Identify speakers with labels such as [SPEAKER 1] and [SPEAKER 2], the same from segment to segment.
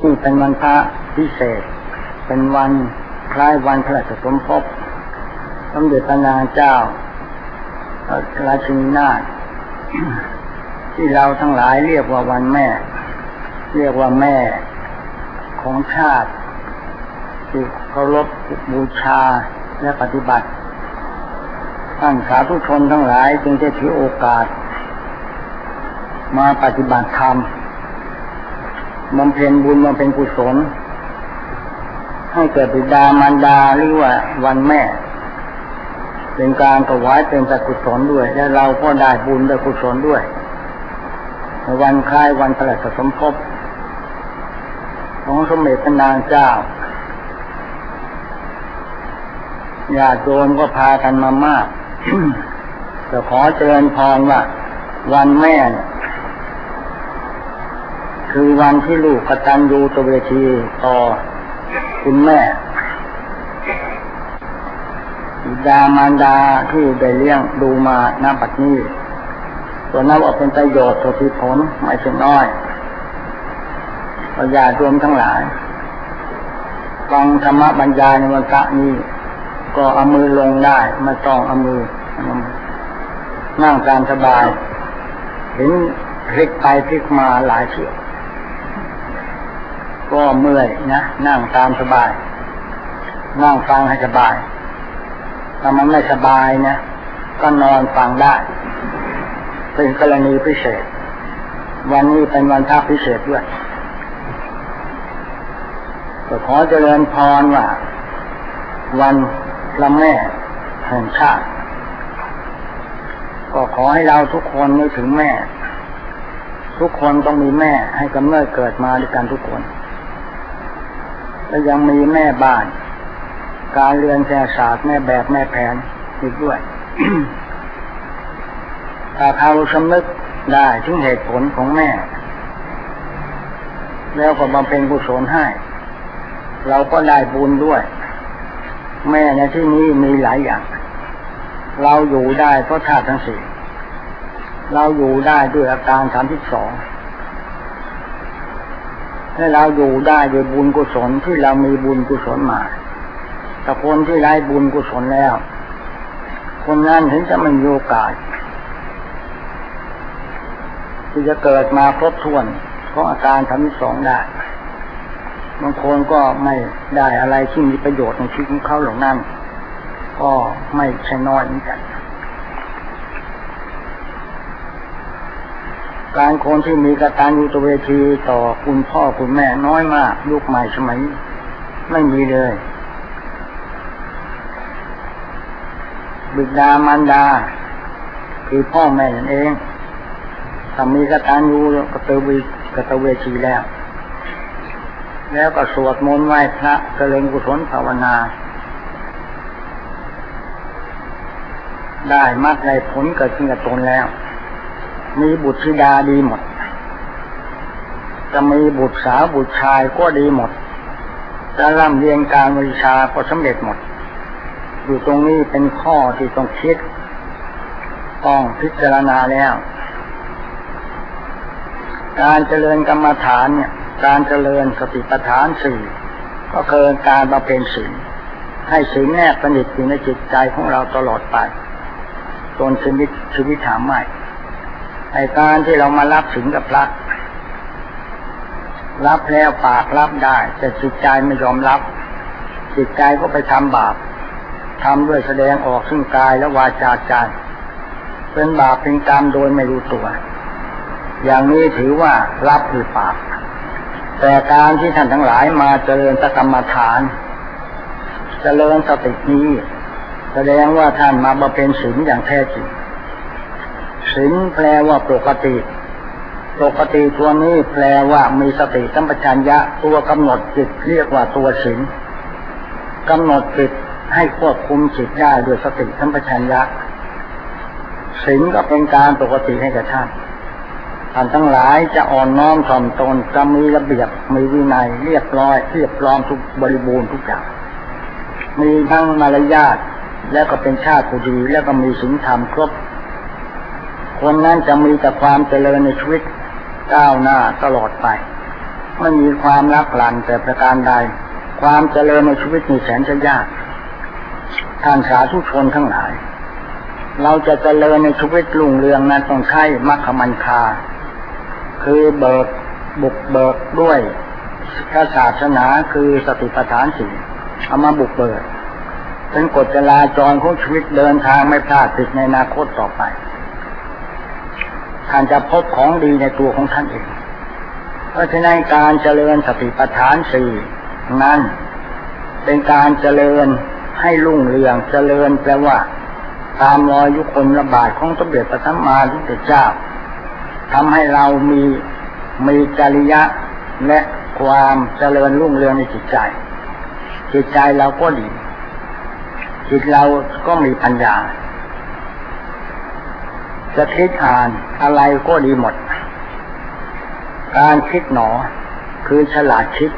[SPEAKER 1] นี่เป็นวันพระพิเศษเป็นวันคล้ายวันพระราชสมภพสมเด็จพระนางเจ้าราชินีนาถที่เราทั้งหลายเรียกว่าวันแม่เรียกว่าแม่ของชาติที่เคารพบูชาและปฏิบัติท่านสาธุชนทั้งหลายจึงได้ถือโอกาสมาปฏิบัติธรรมบำเพ็ญบุญบำเพ็ญกุศลให้แก่บิดามารดาหรือว่าวันแม่เป็นการถวายเป็นกุศลด้วยและเราก็ได้บุญได้กุศลด้วยในวันคล้ายวันพระราชสมภพของสมเด็จพระนางเจ้าญาติโยมก็พากันมามาก จะขอเจริญพรว่าวันแม่คือวันที่ลูกกตัญญูตเวทีต่อคุณแม่บิดามารดาที่ได้เลี้ยงดูมาณบัดนี้ส่วนนั้นว่าเป็นประโยชน์สุดผลไม่ใช่น้อยญาติโยมทั้งหลายฟังธรรมบรรยายในวันพระนี้ก็เอามือลงได้ไม่ต้องเอามือนั่งตามสบายเห็นพลิกไปพลิกมาหลายเที่ยวก็เมื่อยนะนั่งตามสบายนั่งฟังให้สบายถ้ามันไม่สบายนะก็นอนฟังได้เป็นกรณีพิเศษวันนี้เป็นวันพระพิเศษด้วยก็ขอเจริญพรว่าวันพระแม่แห่งชาติก็ขอให้เราทุกคนนึกถึงแม่ทุกคนต้องมีแม่ให้กำเนิดเกิดมาด้วยกันทุกคนและยังมีแม่บ้านการเรียนแก่ศาสตร์แม่แบบแม่แผนอีกด้วย ถ้าเราสำนึกได้ถึงเหตุผลของแม่แล้วก็บำเพ็ญกุศลให้เราก็ได้บุญด้วยแม่ในที่นี้มีหลายอย่างเราอยู่ได้เพราะธาตุทั้งสี่เราอยู่ได้ด้วยอาการ32และเราอยู่ได้ด้วยบุญกุศลที่เรามีบุญกุศลมาแต่คนที่ไร้บุญกุศลแล้วคนนั้นถึงจะไม่มีโอกาสที่จะเกิดมาครบถ้วนเพราะอาการ32ได้บางคนก็ไม่ได้อะไรที่มีประโยชน์ในชีวิตของเขาเหล่านั้นก็ไม่ใช่น้อยเหมือนกันการคนที่มีกตัญญูตเวทีต่อคุณพ่อคุณแม่น้อยมากยุคใหม่สมัยไม่มีเลยบิดามารดาคือพ่อแม่นั่นเองถ้ามีกตัญญูกตเวทีแล้วก็สวดมนต์ไหว้พระเจริญกุศลภาวนาได้มรรคได้ผลเกิดขึ้นกับตนแล้วมีบุตรธิดาดีหมดจะมีบุตรสาวบุตรชายก็ดีหมดจะร่ำเรียนการวิชาก็สำเร็จหมดอยู่ตรงนี้เป็นข้อที่ต้องคิดต้องพิจารณาแล้วการเจริญกรรมฐานเนี่ยการเจริญสติปัฏฐาน4ก็คือการบำเพ็ญศีลให้ศีลแนบสนิทอยู่ในจิตใจของเราตลอดไปจนชีวิตถามใหม่ไอ้การที่เรามารับศีลกับพระรับแล้วปากรับได้แต่จิตใจไม่ยอมรับจิตใจก็ไปทำบาปทำด้วยแสดงออกซึ่งกายและวาจาใจเป็นบาปเป็นกรรมโดยไม่รู้ตัวอย่างนี้ถือว่ารับคือปากแต่การที่ท่านทั้งหลายมาเจริญกรรมฐานเจริญสตินี้แสดงว่าท่านมาบำเพ็ญศีลอย่างแท้จริงศีลแปลว่าปกติตัวนี้แปลว่ามีสติสัมปชัญญะตัวกำหนดจิตเรียกว่าตัวศีลกำหนดจิตให้ควบคุมจิตได้ด้วยสติสัมปชัญญะศีลก็เป็นการปกติให้กับท่านทั้งหลายจะอ่อนน้อมถ่อมตนจะมีระเบียบมีวินัยเรียบร้อยเรียบร้อมทุกบริบูรณ์ทุกอย่างมีทั้งมารยาทและก็เป็นชาติผู้ดีแล้วก็มีศีลธรรมครบคนนั้นจะมีแต่ความเจริญในชีวิตก้าวหน้าตลอดไปไม่มีความรักหลั่นแต่ประการใดความเจริญในชีวิตมีแสนจะยากท่านสาธุชนทั้งหลายเราจะเจริญในชีวิตรุ่งเรืองนั้นต้องใช้มรรคมัญคาคือบุกเบิกด้วยศาสนาคือสติปัฏฐานสี่เอามาบุกเบิกเป็นกฎจราจรของชีวิตเดินทางไม่พลาดผิดในอนาคตต่อไปท่านจะพบของดีในตัวของท่านเองเพราะฉะนั้นการเจริญสติปัฏฐานสี่นั้นเป็นการเจริญให้รุ่งเรืองเจริญแปลว่าตามรอยยุคลบาทของสมเด็จพระสัมมาสัมพุทธเจ้าทำให้เรามีจริยะและความเจริญรุ่งเรืองในจิตใจเราก็ดีจิตเราก็มีปัญญาจะคิดอ่านอะไรก็ดีหมดการคิดหนอคือฉลาดคิด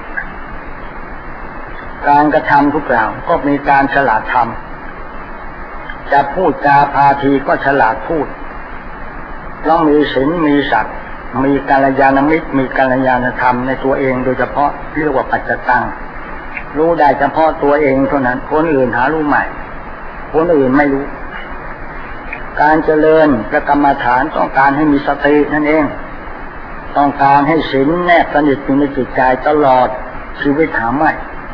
[SPEAKER 1] การกระทำทุกอย่างก็มีการฉลาดทำจะพูดจาพาทีก็ฉลาดพูดต้องมีศีลมีสัตย์มีกัลยาณมิตรมีกัลยาณธรรมในตัวเองโดยเฉพาะเรียกว่าปัจจตังรู้ได้เฉพาะตัวเองเท่านั้นคนอื่นหารู้ใหม่คนอื่นไม่รู้การเจริญพระกรรมฐานต้องการให้มีสตินั่นเองต้องการให้ศีลแนบสนิทอยู่ในจิตใจตลอดชีวิตหาไม่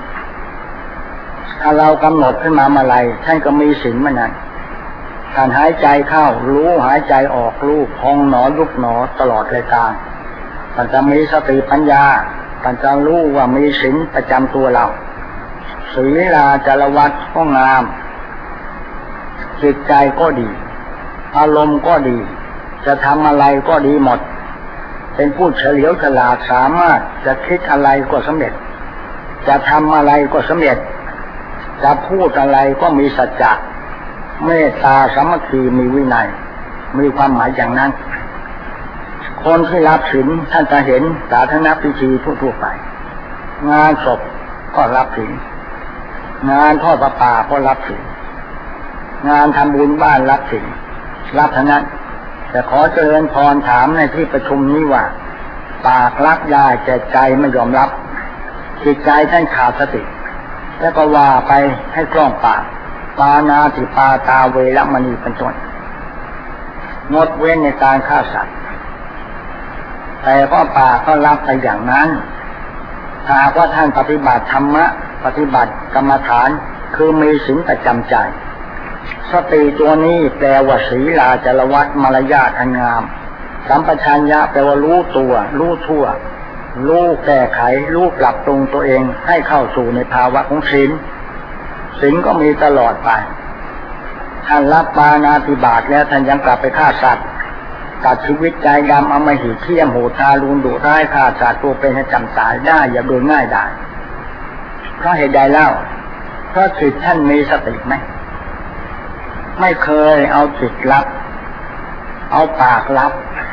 [SPEAKER 1] ถ้าเรากำหนดขึ้นมาเมื่อไรท่านก็มีศีลเมื่อนั้นท่านหายใจเข้ารู้หายใจออกรู้พองหนอยุบหนอตลอดรายการท่านจะมีสติปัญญาท่านจะรู้ว่ามีศีลประจำตัวเราศีลาจารวัตก็งามจิตใจก็ดีอารมณ์ก็ดีจะทำอะไรก็ดีหมดเป็นผู้เฉลียวฉลาดสามารถจะคิดอะไรก็สำเร็จจะทำอะไรก็สำเร็จจะพูดอะไรก็มีสัจจะเมตตาสามัคคีมีวินัยมีความหมายอย่างนั้นคนที่รับศีลท่านจะเห็นสาธารณพิธีทั่วไปงานศพก็รับศีลงานทอดผ้าป่าก็รับศีลงานทำบุญบ้านรับศีลรับทั้งนั้นแต่ขอเจริญพรถามในที่ประชุมนี้ว่าปากรับได้แต่ใจไม่ยอมรับจิตใจท่านขาดสติแล้วก็ว่าไปให้กล้องปากปานาติปาตาเวรมณีเป็นต้นงดเว้นในการฆ่าสัตว์แต่ก็ปากก็รับไปอย่างนั้นหากว่าท่านปฏิบัติธรรมะปฏิบัติกรรมฐานคือมีศีลประจำใจสติตัวนี้แปลว่าศีลาจารวัตมารยาทอันงามสัมปชัญญะแปลว่ารู้ตัวรู้ทั่วรู้แก้ไขรู้ปรับปรุงตัวเองให้เข้าสู่ในภาวะของศีลก็มีตลอดไปท่านรับปาณาติบาตแล้วท่านยังกลับไปฆ่าสัตว์ตัดชีวิตใจดำอำมหิตเที่ยมโหดทารุณดุร้ายฆ่าสัตว์ตัวเป็นให้จำตายได้อย่าโดยง่ายได้เพราะเหตุใดเล่าเพราะจิตท่านมีสติไหมไม่เคยเอาจิตรับเอาปากรับ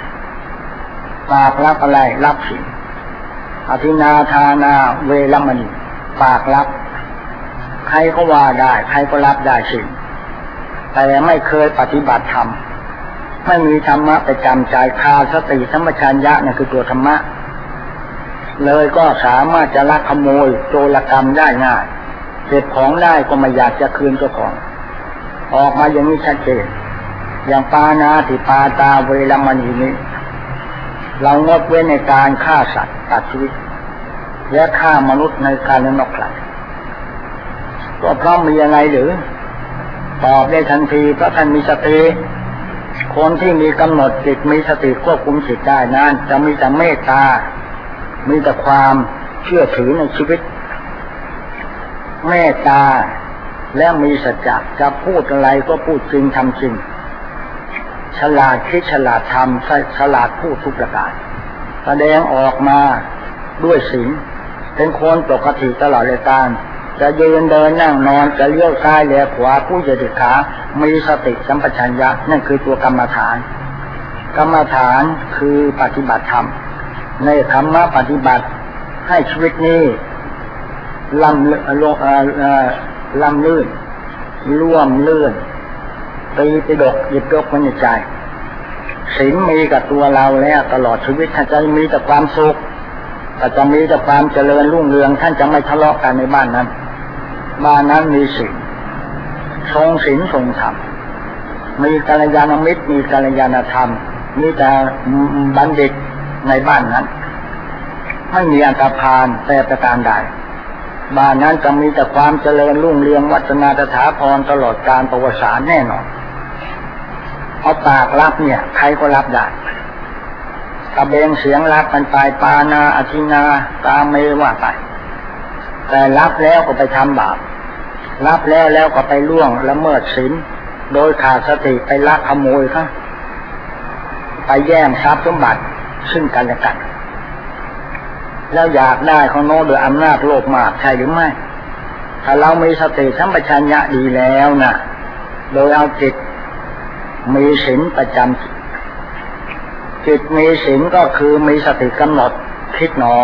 [SPEAKER 1] อะไรรับศีลอธินาทานาเวรมณีปากรับใครก็ว่าได้ใครก็รับได้ศีลแต่ไม่เคยปฏิบัติธรรมไม่มีธรรมะประจำใจขาดสติสัมปชัญญะนั่นคือตัวธรรมะเลยก็สามารถจะลักขโมยโจรกรรมได้ง่ายเก็บของได้ก็ไม่อยากจะคืนเจ้าของออกมาอย่างนี้ชัดเจนอย่างปานาติปาตาเวรมณีนี้เรางดเว้นในการฆ่าสัตว์ตัดชีวิตและฆ่ามนุษย์ในการนอกใครก็เพราะมีอะไรหรือตอบได้ทันทีเพราะท่านมีสติคนที่มีกำหนดจิตมีสติควบคุมจิตได้นั้นจะมีแต่เมตตามีแต่ความเชื่อถือในชีวิตเมตตาและมีสัจจะจะพูดอะไรก็พูดจริงทำจริงฉลาดคิดฉลาดทำฉลาดพูดทุกประการแสดงออกมาด้วยศีลเป็นคนปกติตลอดเลยการจะยืนเดินนั่งนอนจะเลี้ยวซ้ายเลี้ยวขวาผู้จะดิขามีสติสัมปชัญญะนั่นคือตัวกรรมฐานคือปฏิบัติธรรมในธรรมะปฏิบัติให้ชีวิตนี้ล่ำลื่นร่วมลื่นตีไปดกหยิบยกมันในใจศีลมีกับตัวเราแล้วตลอดชีวิตท่านจะมีแต่ความสุขแต่จะมีแต่ความเจริญรุ่งเรืองท่านจะไม่ทะเลาะกันในบ้านนั้นบ้านนั้นมีศีลทรงศีลทรงธรรมมีกัลยาณมิตรมีกัลยาณธรรมมีแต่บัณฑิตในบ้านนั้นไม่มีอันตรพานแต่ประการใดบ้านนั้นจะมีแต่ความเจริญรุ่งเรืองวัฒนาถาพรตลอดกาลประวัติศาสตร์แน่นอนเอาปากรับเนี่ยใครก็รับได้ตะเบงเสียงรับกันไปปานาอธินาตาเมว่าไปแต่รับแล้วก็ไปทำบาปรับแล้วก็ไปล่วงละเมิดศีลโดยขาดสติไปลักขโมยเขาไปแย่งทรัพย์สมบัติซึ่งกันและกันแล้วอยากได้ของโน้นโดยอำนาจโลภมากใช่หรือไม่ถ้าเรามีสติสัมปชัญญะดีแล้วนะโดยเอาจิตมีศีลประจำจิตมีศีลก็คือมีสติกำหนดคิดหนอ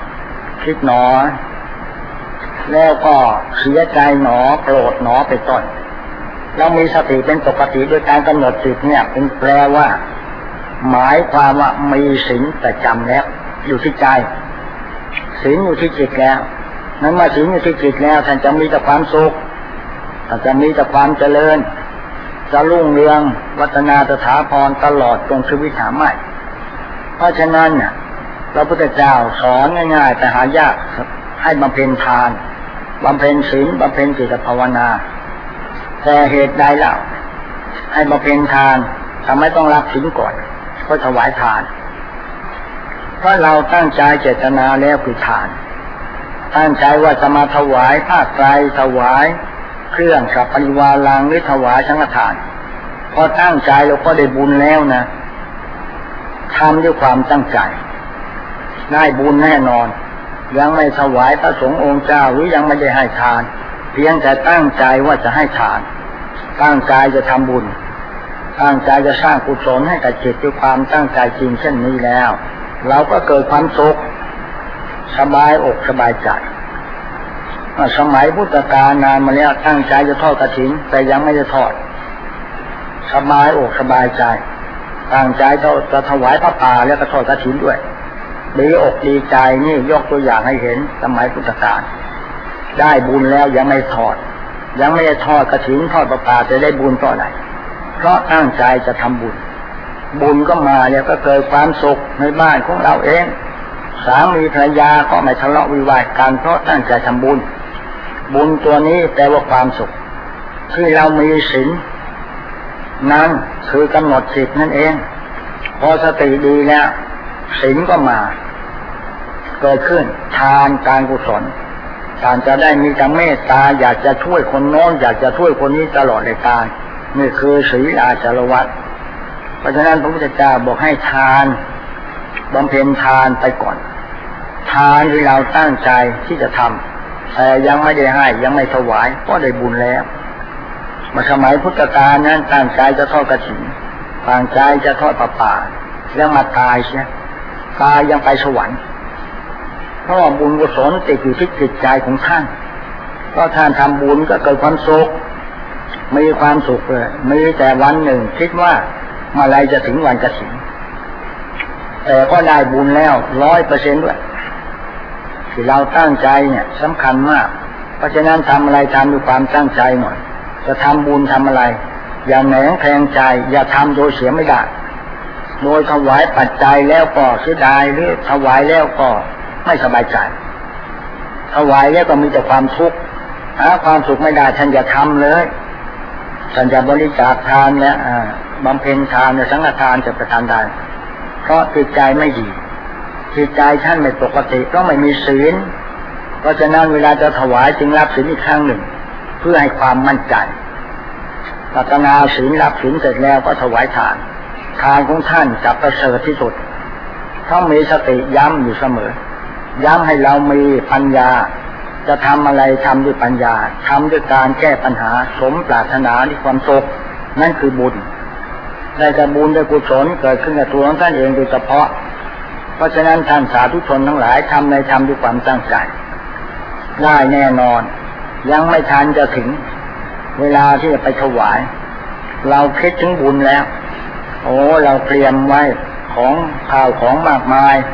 [SPEAKER 1] แล้วก็เสียใจหนอโกรธหนอไปต้นเรามีสติเป็นปกติด้วยการกำหนดจิตเนี่ยเป็นแปลว่าหมายความว่ามีศีลประจำแล้วอยู่ที่ใจศีลอยู่ที่จิตแล้วนั้นมาศีลอยู่ที่จิตแล้วท่านจะมีแต่ความสุขท่านจะมีแต่ความเจริญจะรุ่งเรืองวัฒนาถาพรตลอดจนชีวิตหาไม่เพราะฉะนั้นเนี่ยพระพุทธเจ้าสอนง่ายๆแต่หายากให้บำเพ็ญทานบำเพ็ญศีลบำเพ็ญจิตภาวนาแต่เหตุใดเล่าให้บำเพ็ญทานทำไมต้องรับศีลก่อนก็ถวายทานเพราะเราตั้งใจเจตนาแล้วคือทานตั้งใจว่าจะมาถวายผ้าไตรถวายเครื่องสัพพริวารังหรือถวายสังฆทานพอตั้งใจเราก็ได้บุญแล้วนะทำด้วยความตั้งใจได้บุญแน่นอนยังไม่ถวายพระสงฆ์องค์เจ้าหรือยังไม่ได้ให้ทานเพียงแต่ตั้งใจว่าจะให้ทานตั้งใจจะทำบุญตั้งใจจะสร้างกุศลให้กับจิตด้วยความตั้งใจจริงเช่นนี้แล้วเราก็เกิดความสุขสบายอกสบายใจสมัยพุทธกาลนานมาแล้วตั้งใจจะทอดกฐินแต่ยังไม่ได้ทอดสบายอกสบายใจตั้งใจจะถวายพระป่าแล้วก็ทอดกฐินด้วยดีอกดีใจนี่ยกตัวอย่างให้เห็นสมัยพุทธกาลได้บุญแล้วยังไม่ทอดยังไม่ได้ทอดกฐินทอดพระป่าจะได้บุญต่อไหนเพราะตั้งใจจะทำบุญบุญก็มาแล้วก็เกิดความสุขในบ้านของเราเองสามีภรรยาก็ไม่ทะเลาะวิวาทกันเพราะตั้งใจทำบุญบุญตัวนี้แปลว่าความสุขที่เรามีศีลนั้นคือกำหนดจิตนั่นเองพอสติดีแล้วศีลก็มาเกิดขึ้นทานการกุศลการจะได้มีแต่เมตตาอยากจะช่วยคนโน้นอยากจะช่วยคนนี้ตลอดในการนี่คือศีลอาจารวัตรเพราะฉะนั้นพระพุทธเจ้าบอกให้ทานบำเพ็ญทานไปก่อนทานที่เราตั้งใจที่จะทำแต่ยังไม่ได้ให้ยังไม่ถวายก็ได้บุญแล้วมาสมัยพุทธกาลนั้นตั้งใจจะทอดกฐินตั้งใจจะทอดผ้าป่าแล้วมาตายเสียตายยังไปสวรรค์เพราะว่าบุญกุศลติดอยู่ที่จิตใจของท่านก็ท่านทำบุญก็เกิดความสุขมีความสุขเลยมีแต่วันหนึ่งคิดว่าเมื่อไรจะถึงวันกฐินแต่ก็ได้บุญแล้ว100%ด้วยที่เราตั้งใจเนี่ยสำคัญมากเพราะฉะนั้นทำอะไรทำด้วยความตั้งใจหน่อยจะทำบุญทำอะไรอย่าแหนงแทงใจอย่าทำโดยเสียไม่ได้โดยถวายปัจจัยแล้วก็เสียดายหรือถวายแล้วก็ไม่สบายใจถวายแล้วก็มีแต่ความทุกข์หาความสุขไม่ได้ท่านอย่าทำเลยท่านจะบริจาคทานเนี่ยบำเพ็ญทานเนี่ยสังฆทานจะประทานได้เพราะจิตใจไม่ดีจิตใจท่านไม่ปกติก็ไม่มีศีลเพราะฉะนั้นเวลาจะถวายจึงรับศีลอีกครั้งหนึ่งเพื่อให้ความมั่นใจรัตนาศีลรับศีลเสร็จแล้วก็ถวายทานทานของท่านจะประเสริฐที่สุดต้องมีสติย้ำอยู่เสมอย้ำให้เรามีปัญญาจะทำอะไรทำด้วยปัญญาทำด้วยการแก้ปัญหาสมปรารถนาด้วยความสุขนั่นคือบุญได้แต่บุญได้กุศลเกิดขึ้นกับตัวของท่านเองโดยเฉพาะเพราะฉะนั้นท่านสาธุชนทั้งหลายทำในทำด้วยความตั้งใจได้แน่นอนยังไม่ทันจะถึงเวลาที่จะไปถวายเราคิดถึงบุญแล้วโอ้เราเตรียมไว้ของข้าวของมากมาย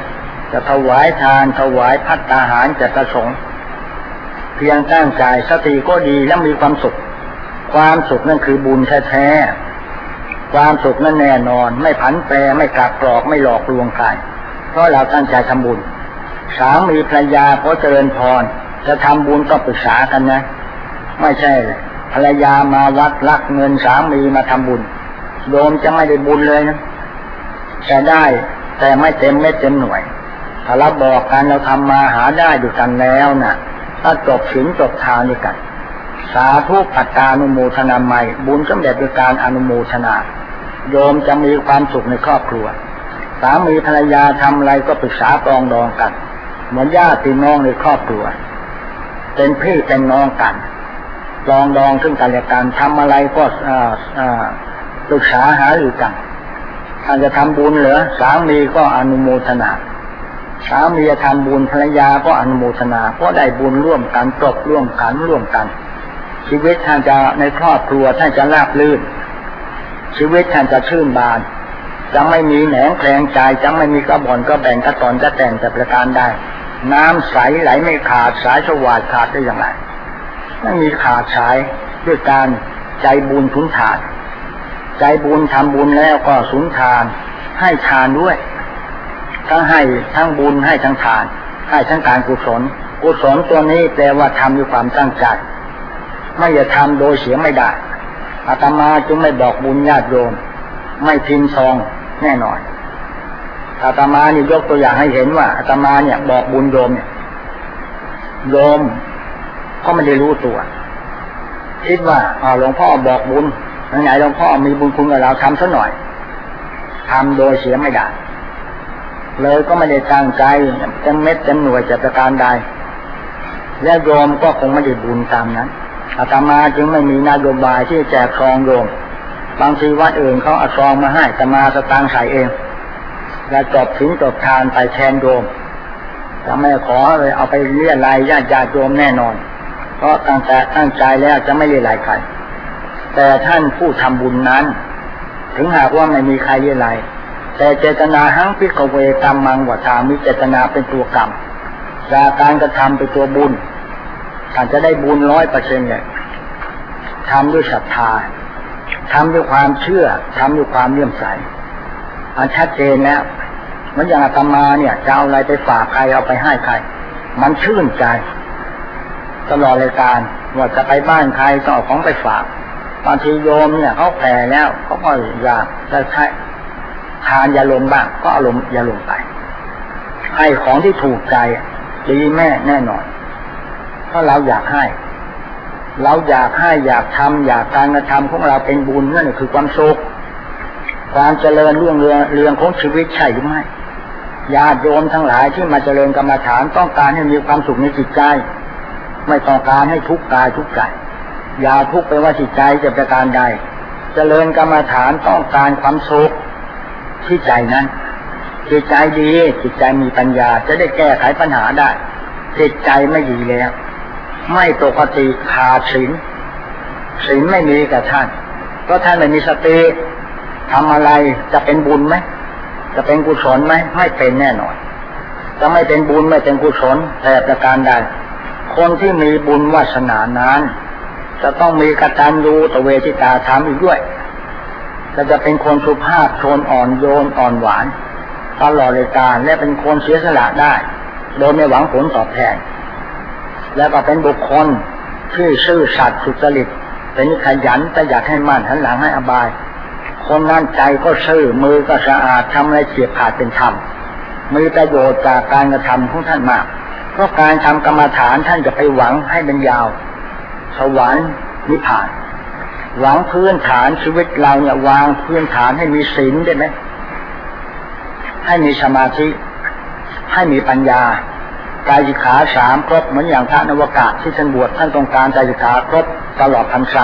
[SPEAKER 1] จะถวายทานถวายภัตตาหารแก่พระสงฆ์เพียงตั้งใจสติก็ดีและมีความสุขความสุขนั่นคือบุญแท้ๆความสุขนั้นแน่นอนไม่ผันแปรไม่กลับกรอกไม่หลอกลวงใครเพราะเราตั้งใจทำบุญสามีภรรยาพอเจริญพรจะทำบุญก็ปรึกษากันนะไม่ใช่ภรรยามาวัดลักเงินสามีมาทำบุญโยมจะไม่ได้บุญเลยนะแต่ได้แต่ไม่เต็มเม็ดเต็มหน่วยถ้าเราบอกกันเราทำมาหาได้ด้วยกันแล้วนะถ้าจบศีลจบทานด้วยกันสาธุปัตตานุโมทนาใหม่บุญสำเร็จด้วยการอนุโมทนาโยมจะมีความสุขในครอบครัวสามีภรรยาทำอะไรก็ปรึกษาปรองดองกันเหมือนญาติน้องในครอบครัวเป็นพี่เป็นน้องกันปรองดองซึ่งกันและกันทำอะไรก็ปรึกษาหารือกันถ้าจะทำบุญเหรอสามีก็อนุโมทนาสามีจะทำบุญภรรยาก็อนุโมทนาเพราะได้บุญร่วมกันจบร่วมกันชีวิตท่านจะในครอบครัวท่านจะราบรื่นชีวิตท่านจะชื่นบานจะไม่มีแหนงแคลงใจจะไม่มีกระบ่อนกระแบ่งกระตอนกระแต่งจะประการได้น้ำใสไหลไม่ขาดสายสวาดขาดได้อย่างไรไม่มีขาดสายด้วยการใจบุญสุนทานใจบุญทำบุญแล้วก็สุนทานให้ทานด้วยทั้งให้ทั้งบุญให้ทั้งทานให้ทั้งการกุศลตัวนี้แปลว่าทำด้วยความตั้งใจไม่จะทำโดยเสียไม่ได้อาตมาจึงไม่บอกบุญญาติโยมไม่พิมพ์ซองแน่นอนอาตมานี่ยกตัวอย่างให้เห็นว่าอาตมาเนี่ยบอกบุญโยมเนี่ยโยมก็ไม่ได้รู้ตัวคิดว่าหลวงพ่อบอกบุญไหนหลวงพ่อมีบุญคุณกับเราทำซะหน่อยทำโดยเสียไม่ได้เลยก็ไม่ได้ตั้งใจเต็มเม็ดเต็มหน่วยจะประการใดและโยมก็คงไม่ได้บุญตามนั้นอาตมาจึงไม่มีนโยบายที่แจกซองโยมบางทีวัดอื่นเขาเอาซองมาให้อาตมาสตางค์ใส่เองและจบศีลจบทานไปแทนโยมจะไม่ขอเลยเอาไปเลี้ยรายญาติโยมแน่นอนเพราะตั้งใจแล้วจะไม่เลี้ยรายใครแต่ท่านผู้ทำบุญนั้นถึงหากว่าไม่มีใครเลี้ยรายแต่เจตนาหังพิกเวกรรมังวะทามิเจตนาเป็นตัวกรรมจากการกระทำเป็นตัวบุญท่านจะได้บุญ 100% เลยทำด้วยศรัทธาทำด้วยความเชื่อทำด้วยความเลื่อมใสอันชัดเจนแล้วเหมือนอย่างอาตมาเนี่ยจะเอาอะไรไปฝากใครเอาไปให้ใครมันชื่นใจตลอดรายการว่าจะไปบ้านใครก็เอาของไปฝากบางทีโยมเนี่ยเขาแก่แล้วเขาก็อยากจะใช้ทานยาลมบ้างก็เอาลมยาลมไปให้ของที่ถูกใจดีแม่แน่นอนเพราะเราอยากให้อยากทำอยากการกระทำของเราเป็นบุญนั่นคือความสุขความเจริญรุ่งเรืองของชีวิตใช่หรือไม่ญาติโยมทั้งหลายที่มาเจริญกรรมฐานต้องการให้มีความสุขในจิตใจไม่ต้องการให้ทุกข์กายทุกข์ใจอย่าทุกข์ไปว่าจิตใจจะประการใดเจริญกรรมฐานต้องการความสุขที่ใจนั้นจิตใจดีจิตใจมีปัญญาจะได้แก้ไขปัญหาได้จิตใจไม่ดีแล้วไม่ปกติขาดศีลไม่มีกับท่านเพราะท่านไม่มีสติทำอะไรจะเป็นบุญไหมจะเป็นกุศลไหมไม่เป็นแน่นอนจะไม่เป็นบุญไม่เป็นกุศลแต่ประการใดคนที่มีบุญวาสนานั้นจะต้องมีกตัญญูตเวทิตาธรรมอีกด้วยจะเป็นคนสุภาพชนอ่อนโยนอ่อนหวานตลอดรายการและเป็นคนเสียสละได้โดยไม่หวังผลตอบแทนแล้วก็เป็นบุคคลที่ซื่อสัตย์สุจริตเป็นขยันแต่อยากให้มั่นหันหลังให้อบายคนนั้นใจก็ซื่อมือก็สะอาดทำอะไรเฉียบขาดเป็นธรรมมีประโยชน์จากการกระทำของท่านมากเพราะการทำกรรมฐานท่านจะไปหวังให้เป็นยาวสวรรค์นิพพานหวังพื้นฐานชีวิตเราเนี่ยวางพื้นฐานให้มีศีลได้ไหมให้มีสมาธิให้มีปัญญาใจสิกขา3ครบเหมือนอย่างพระนวากาศที่ท่านบวชท่านต้องการใจสิกขาครบตลอดพรรษา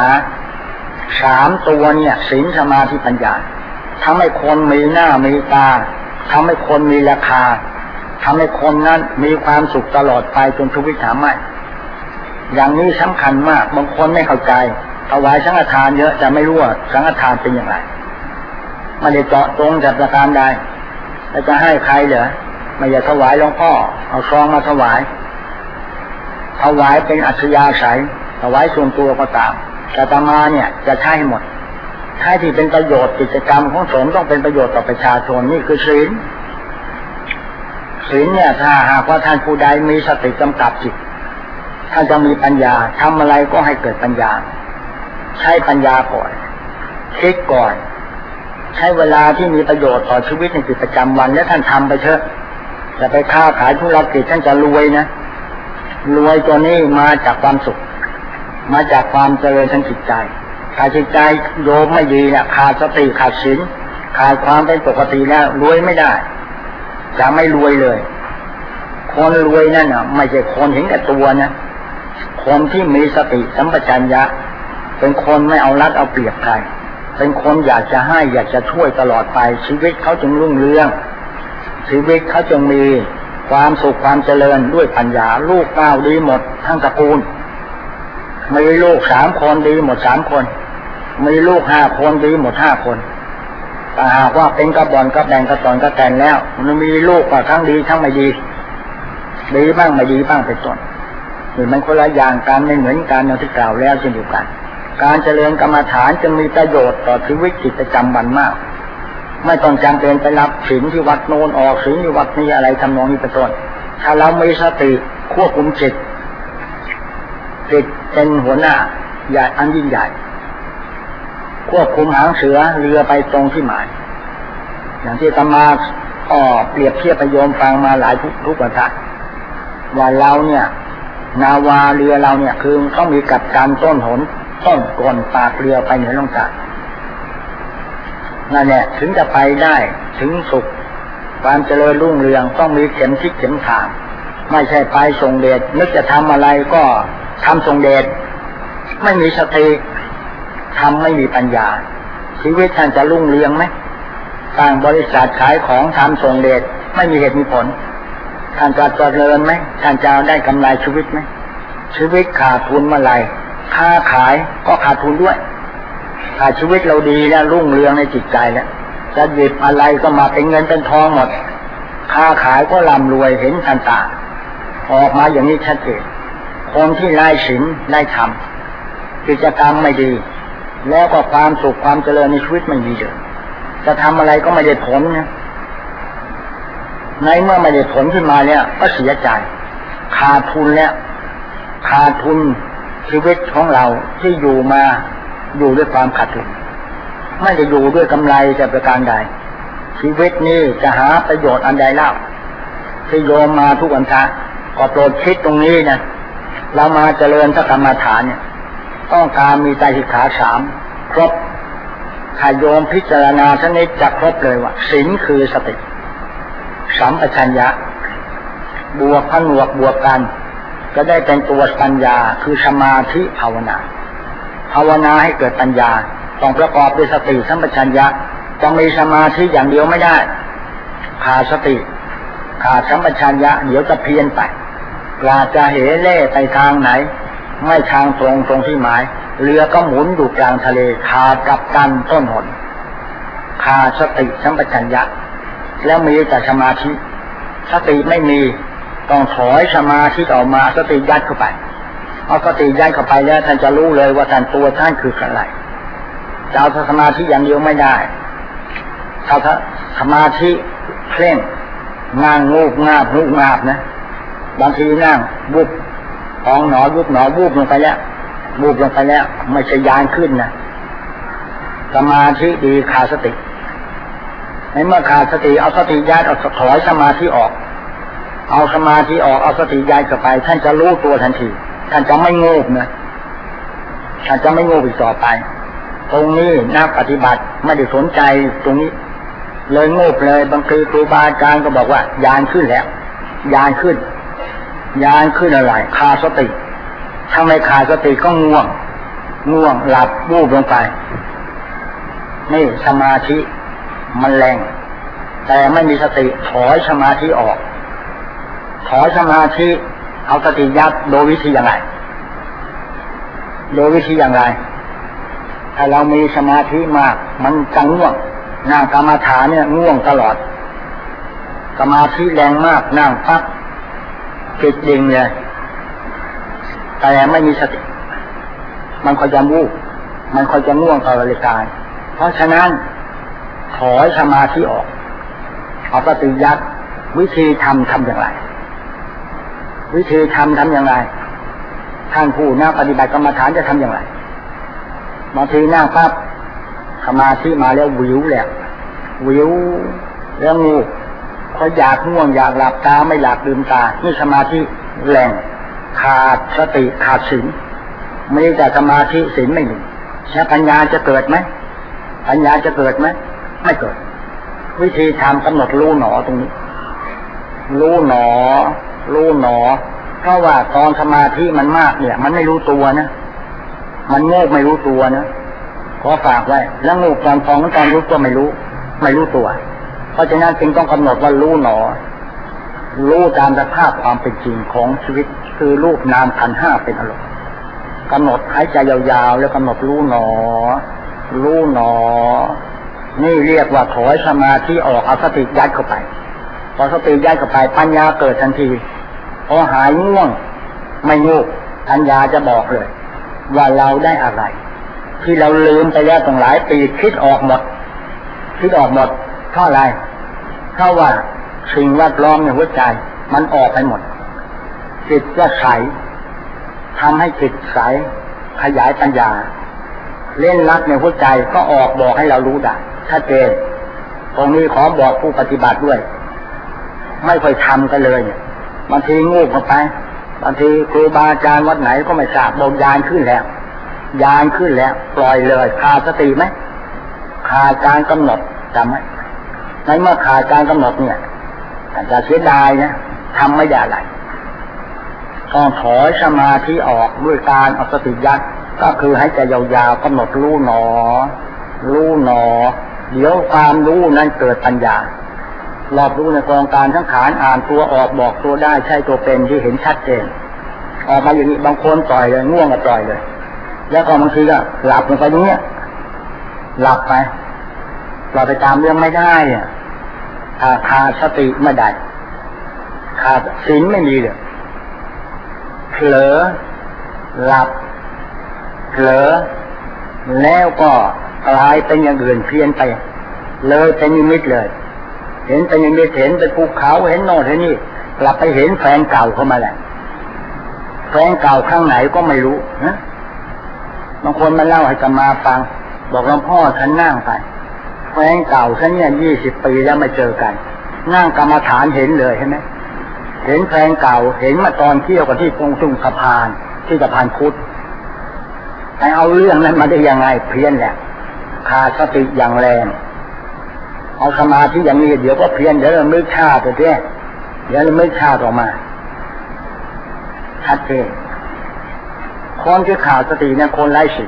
[SPEAKER 1] 3ตัวเนี่ยศีลสมาธิปัญญาทำให้คนมีหน้ามีตาทำให้คนมีราคาทำให้คนนั้นมีความสุขตลอดไปจนชีวิตหาไม่อย่างนี้สำคัญมากบางคนไม่เข้าใจถวายสังฆทานเยอะแต่ไม่รู้ว่าสังฆทานเป็นอย่างไรไม่ได้เจาะจงจัดประการใดแล้วจะให้ใครเหรอไม่อยากถวายหลวงพ่อเอาซองมาถวายเป็นอัธยาศัยถวายส่วนตัวก็ตามแต่อาตมาเนี่ยจะใช้ให้หมดใช้ที่เป็นประโยชน์กิจกรรมของสงฆ์ต้องเป็นประโยชน์ต่อประชาชนนี่คือศีลเนี่ยถ้าหากว่าท่านผู้ใดมีสติกำกับจิตท่านจะมีปัญญาทำอะไรก็ให้เกิดปัญญาใช้ปัญญาก่อนคิดก่อนใช้เวลาที่มีประโยชน์ต่อชีวิตในกิจประจำวันและท่านทำไปเถอะจะไปค้าขายธุรกิจท่านจะรวยนะรวยตัวนี้มาจากความสุขมาจากความเจริญทางจิตใจถ้าจิตใจโยมไม่ดีเนี่ยขาดสติขาดศีลขาดความเป็นปกติแล้วรวยไม่ได้จะไม่รวยเลยคนรวยนั่นน่ะไม่ใช่คนเห็นแก่ตัวนะคนที่มีสติสัมปชัญญะเป็นคนไม่เอารัดเอาเปรียบใครเป็นคนอยากจะให้อยากจะช่วยตลอดไปชีวิตเขาจึงรุ่งเรืองชีวิตเขาจึงมีความสุขความเจริญด้วยปัญญาลูก9ดีหมดทั้งตระกูลมีลูก3คนดีหมด3คนมีลูก5คนดีหมด5คนแต่หากว่าเป็นกระบอนกระแบ่งกระตอนกระแตนแล้วมันมีลูกก็ทั้งดีทั้งไม่ดีดีบ้างไม่ดีบ้างเป็นต้นนี่มันคนละอย่างกันไม่เหมือนกันอย่างที่กล่าวแล้วเช่นเดียวกันการเจริญกรรมฐานจึงมีประโยชน์ต่อชีวิตจิตประจำวันมากไม่ต้องจำเป็นไปรับศีลที่วัดโน้นออกศีลที่วัดนี้อะไรทำนองนี้เป็นต้นถ้าเรามีสติควบคุมจิตเป็นหัวหน้าใหญ่อันยิ่งใหญ่ควบคุมหางเสือเรือไปตรงที่หมายอย่างที่อาตมาเปรียบเทียบประโยมฟังมาหลายทุกประทัดว่าเราเนี่ยนาวาเรือเราเนี่ยคือต้องมีกัปตันต้นก่อนปากเรือไปเหนือลงใต้นั่นแหละถึงจะไปได้ถึงสุขความเจริญรุ่งเรืองต้องมีเข็มทิศเข็มทางไม่ใช่ไปส่งเดชนึกจะทำอะไรก็ทำส่งเดชไม่มีสติทำไม่มีปัญญาชีวิตท่านจะรุ่งเรืองไหมสร้างบริษัทขายของทำส่งเดชไม่มีเหตุมีผลท่านจะเจริญไหมท่านจะได้กำไรชีวิตไหมชีวิตขาดทุนเมื่อไหร่ค้าขายก็ขาดทุนด้วยถ้าชีวิตเราดีแล้วรุ่งเรืองในจิตใจแล้วจะหยิบอะไรก็มาเป็นเงินเป็นทองหมดค้าขายก็ร่ำรวยเห็นทันตาออกมาอย่างนี้ชัดเจนคนที่ไร้ศีลไร้ธรรมกิจกรรมไม่ดีแล้วก็ความสุขความเจริญในชีวิตไม่มีเลยจะทำอะไรก็ไม่ได้ผลนะในเมื่อไม่ได้ผลขึ้นมาเนี่ยก็เสียใจขาดทุนแล้วขาดทุนชีวิตของเราที่อยู่มาอยู่ด้วยความขาดทุนไม่ได้อยู่ด้วยกำไรจะประการใดชีวิตนี้จะหาประโยชน์อันใดเล่าที่โยมมาทุกวันพระก็โปรดคิดตรงนี้นะเรามาเจริญพระกรรมฐานเนี่ยต้องการมีใจสิกขา3ครบถ้าโยมพิจารณาชนิดจะครบเลยว่าศีลคือสติสัมปชัญญะบวกผนวกบวกกันก็ได้เป็นตัวปัญญาคือสมาธิภาวนาให้เกิดปัญญาต้องประกอบด้วยสติสัมปชัญญะต้องมีสมาธิอย่างเดียวไม่ได้ขาดสติขาดสัมปชัญญะเดี๋ยวจะเพี้ยนไปปลาจะเหเล่ไปทางไหนไม่ทางตรงที่หมายเรือก็หมุนอยู่กลางทะเลขาดกัปตันต้นหนขาดสติสัมปชัญญะแล้วมีแต่สมาธิสติไม่มีต้องถอยสมาธิออกมาสติยัดเข้าไปเอาสติยัดเข้าไปแล้วท่านจะรู้เลยว่าท่านตัวท่านคืออะไรจะเอาสมาธิอย่างเดียวไม่ได้ถ้าสมาธิเคร่งนั่งงูบงาบนะบางทีนั่งวุบท้องหนอวุบหนอวุบลงไปแล้วไม่ใช่ยานขึ้นนะสมาธิดีขาดสติในเมื่อขาดสติเอาสติยัดเอาถอยสมาธิออกเอาสมาธิออกเอาสติยัดเข้าไปท่านจะรู้ตัวทันทีท่านจะไม่งูบนะท่านจะไม่งูบอีกต่อไปตรงนี้นักปฏิบัติไม่ได้สนใจตรงนี้เลยงูบเลยบางทีครูบาอาจารย์ก็บอกว่ายานขึ้นแล้วยานขึ้นอะไรขาดสติถ้าไม่ขาดสติก็ง่วงหลับวูบลงไปนี่สมาธิมันแรงแต่ไม่มีสติถอยสมาธิออกถอยสมาธิเอาสติยัดโดยวิธีอย่างไรถ้าเรามีสมาธิมากมันจะง่วงนั่งกรรมฐานเนี่ยง่วงตลอดสมาธิแรงมากนั่งปั๊บจิตดิ่งเลยแต่ไม่มีสติมันคอยจะวูบมันคอยจะง่วงตลอดเวลาเพราะฉะนั้นถอยสมาธิออกเอาสติยัดวิธีทำอย่างไรวิธีทำอย่างไรท่านผู้นักปฏิบัติกรรมฐานจะทำอย่างไรบางทีนั่งปั๊บสมาธิมาแล้ววิวแหลกวิวแล้วงูพออยากง่วงอยากหลับตาไม่หลับลืมตานี่สมาธิแรงขาดสติขาดศีลไม่แต่สมาธิศีลไม่มีแล้วปัญญาจะเกิดไหมปัญญาจะเกิดไหมไม่เกิดวิธีทำกำหนดรู้หนอตรงนี้รู้หนอเพราะว่าตอนสมาธิมันมากเนี่ยมันไม่รู้ตัวนะมันโง่ไม่รู้ตัวนะขอฝากไว้แล้วโง่ตอนฟองตอนรู้ตัวไม่รู้ตัวเพราะฉะนั้นจึงต้องกำหนดว่ารู้หนอรู้ตามสภาพความเป็นจริงของชีวิตคือรูปนามขันธ์ห้าเป็นอารมณ์กำหนดหายใจยาวๆแล้วกำหนดรู้หนอนี่เรียกว่าถอยสมาธิออกเอาสติยัดเข้าไปพอสติยัดเข้าไปปัญญาเกิดทันทีพอหายง่วงไม่งูปัญญาจะบอกเลยว่าเราได้อะไรที่เราลืมไปแล้วตั้งหลายปีคิดออกหมดเพราะอะไรเพราะว่าสิ่งแวดล้อมในหัวใจมันออกไปหมดจิตก็ใสทำให้จิตใสขยายปัญญาเล่นลักในหัวใจก็ออกบอกให้เรารู้ได้ชัดเจนตรงนี้ขอบอกผู้ปฏิบัติด้วยไม่ค่อยทำกันเลยบางทีงูกันไปบางทีครูบาอาจารย์วัดไหนก็ไม่ทราบบอกยานขึ้นแล้วปล่อยเลยขาดสติไหมขาดการกำหนดจำไหมในเมื่อขาดการกำหนดเนี่ยอาจจะเสียดายนะทำไม่ได้อะไรต้องถอยสมาธิออกด้วยการเอาสติยัดก็คือให้ใจยาวๆกำหนดรู้หนอเดี๋ยวความรู้นั้นเกิดปัญญารอบรู้ในกองการทั้งขานอ่านตัวออกบอกตัวได้ใช่ตัวเป็นที่เห็นชัดเจนออกมาอย่างนี้บางคนปล่อยเลยง่วงก็ปล่อยเลยแล้วก็บางทีก็หลับลงไปตรงนี้หลับไปเราไปตามเรื่องไม่ได้ขาดสติไม่ได้ขาดศีลไม่มีเลยเผลอหลับแล้วก็กลายเป็นอย่างอื่นเพี้ยนไปเลยเป็นนิมิตเลยเห็นเป็นนิมิตเห็นเป็นภูเขาเห็นโน่นเห็นนี่กลับไปเห็นแฟนเก่าเข้ามาแหละแฟนเก่าข้างไหนก็ไม่รู้นะบางคนมาเล่าให้กันมาฟังบอกหลวงพ่อฉันนั่งไปแฟนเก่าฉันเนี่ย20 ปีแล้วไม่เจอกันนั่งกรรมฐานเห็นเลยใช่ไหมเห็นแฟนเก่าเห็นมาตอนเที่ยวกันที่ตรงสะพานที่สะพานพุทธไปเอาเรื่องนั้นมาได้ยังไงเพี้ยนแหละขาดสติอย่างแรงเอาสมาธิอย่างนี้เดี๋ยวก็เพี้ยนเดี๋ยวเราไม่ชาติเดี๋ยวเราไม่ชาติออกมาชัดเจนคนที่ขาดสติเนี่ยคนไร้ศีล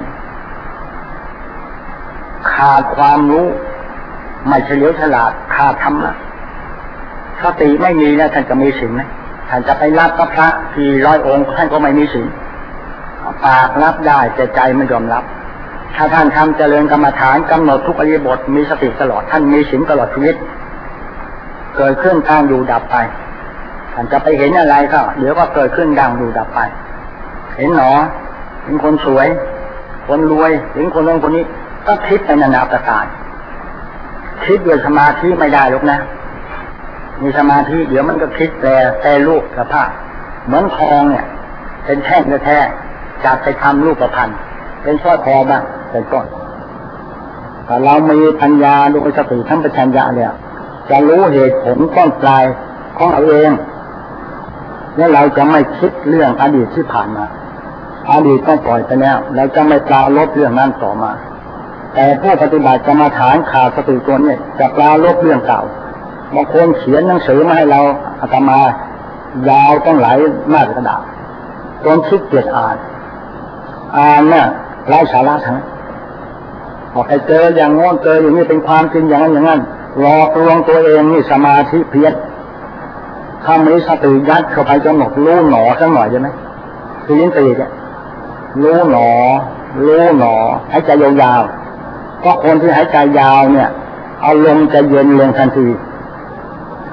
[SPEAKER 1] ขาดความรู้ไม่เฉลียวฉลาดขาดธรรมะสติไม่มีนะท่านจะมีศีลไหมท่านจะไปรับกับพระที่100 องค์ท่านก็ไม่มีศีลปากรับได้แต่ใจไม่ยอมรับถ้าท่านทำเจริญกรรมฐานกำหนดทุกอริยบทมีสติตลอดท่านมีศีลตลอดชีวิตเกิดขึ้นทางอยู่ดับไปท่านจะไปเห็นอะไรก็เดี๋ยวก็เกิดขึ้นดังอยู่ดับไปเห็นหนอเห็นคนสวยคนรวยเห็นคนนั้นคนนี้ก็คิดไปนานาประการคิดด้วยสมาธิไม่ได้หรอกนะมีสมาธิเดี๋ยวมันก็คิดแต่รูปสภาพเหมือนทองเนี่ยเป็นแท่งแท้ๆจับไปทำรูปประพันธ์เป็นสร้อยคอบ้างเป็นต้นถ้าเรามีปัญญาดูสติทั้งปัญญาเนี่ยจะรู้เหตุผลต้นปลายของเราเองแล้วเราจะไม่คิดเรื่องอดีตที่ผ่านมาอดีตต้องปล่อยไปแล้วเราจะไม่ปราลบเรื่องนั้นต่อมาแต่ผู้ปฏิบัติกรรมฐานขาดสติตัวนี้จะปราลบเรื่องเก่าบางคนเขียนหนังสือมาให้เราอาตมายาวต้องหลายหน้ากระดาษจนคิดเกียจอ่านเนี่ยไร้สาระทั้งพอไปเจออย่างโน้นเจออย่างนี้เป็นความจริงอย่างนั้นหลอกลวงตัวเองนี่สมาธิเพี้ยนถ้ามีสติยัดเข้าไปจะหนกรู้หนอสักหน่อยใช่ไหมคือยิ่งตีเนี่ยรู้หนอหายใจยาวๆเพราะคนที่หายใจยาวเนี่ยอารมณ์จะเย็นลงทันที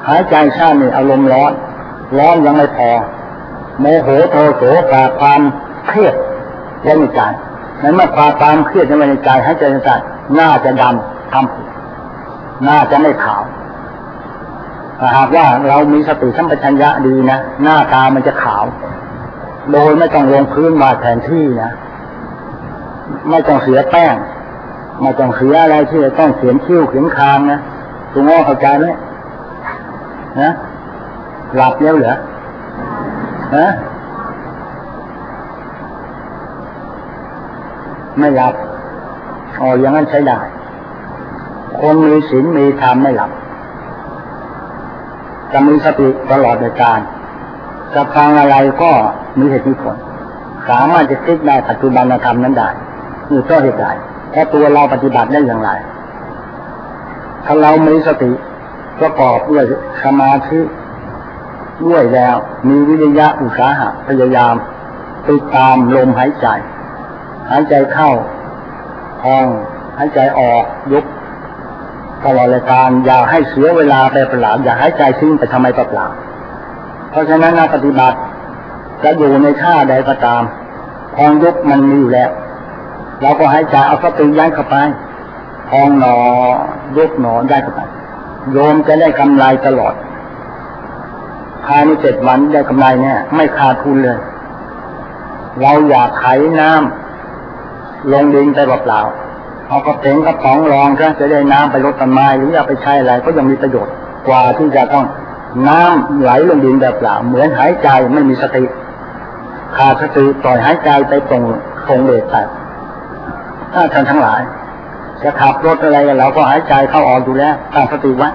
[SPEAKER 1] หายใจสั้นนี่อารมณ์ร้อนยังไม่พอโมโหโทโสกับความเครียดไว้ในใจนั้นเมื่อความเครียดไว้ในใจหายใจสั้นหน้าจะดำทำหน้าจะไม่ขาวถ้าหากว่าเรามีสติสัมปชัญญะดีนะหน้าตามันจะขาวโดยไม่ต้องลงพื้นวาดแผนที่นะไม่ต้องเสียแป้งไม่ต้องเสียอะไรที่จะต้องเขียนคิ้วเขียนคางนะตรงนี้เข้าใจไหมนะหลับแล้วเหรอนะไม่หลับอย่างนั้นใช้ได้คนมีศีลมีธรรมไม่หลับจะมีสติตลอดในการจะฟังอะไรก็มีเหตุมีผลสามารถจะคิดได้ปัจจุบันธรรมนั้นได้นี่ก็เหตุใดแค่ตัวเราปฏิบัติได้อย่างไรถ้าเรามีสติประกอบด้วยสมาธิด้วยแล้วมีวิริยะอุตสาหะพยายามติดตามลมหายใจหายใจเข้าพองหายใจออกยุบตลอดรายการอย่าให้เสียเวลาไปเปล่าอย่าให้ใจทิ้งไปทำไมเปล่าเพราะฉะนั้นนักปฏิบัติจะอยู่ในท่าใดก็ตามพองยุบมันมีอยู่แล้วเราก็หายใจเอาสติยัดเข้าไปพองหนอยุบหนอได้เข้าไปโยมจะได้กำไรตลอดภายใน7 วันได้กำไรเนี่ยไม่ขาดทุนเลยเราอยากไถน้ำลงดินไปเปล่าเอากระเป๋งกระป๋องรองจะได้น้ำไปรดต้นไม้หรือเอาไปใช้อะไรก็ยังมีประโยชน์กว่าที่จะต้องน้ำไหลลงดินแบบเปล่าเหมือนหายใจไม่มีสติขาดสติปล่อยหายใจไปตรงเดชไปถ้าท่านทั้งหลายจะขับรถอะไรเราก็หายใจเข้าออกอยู่แล้วตั้งสติไว้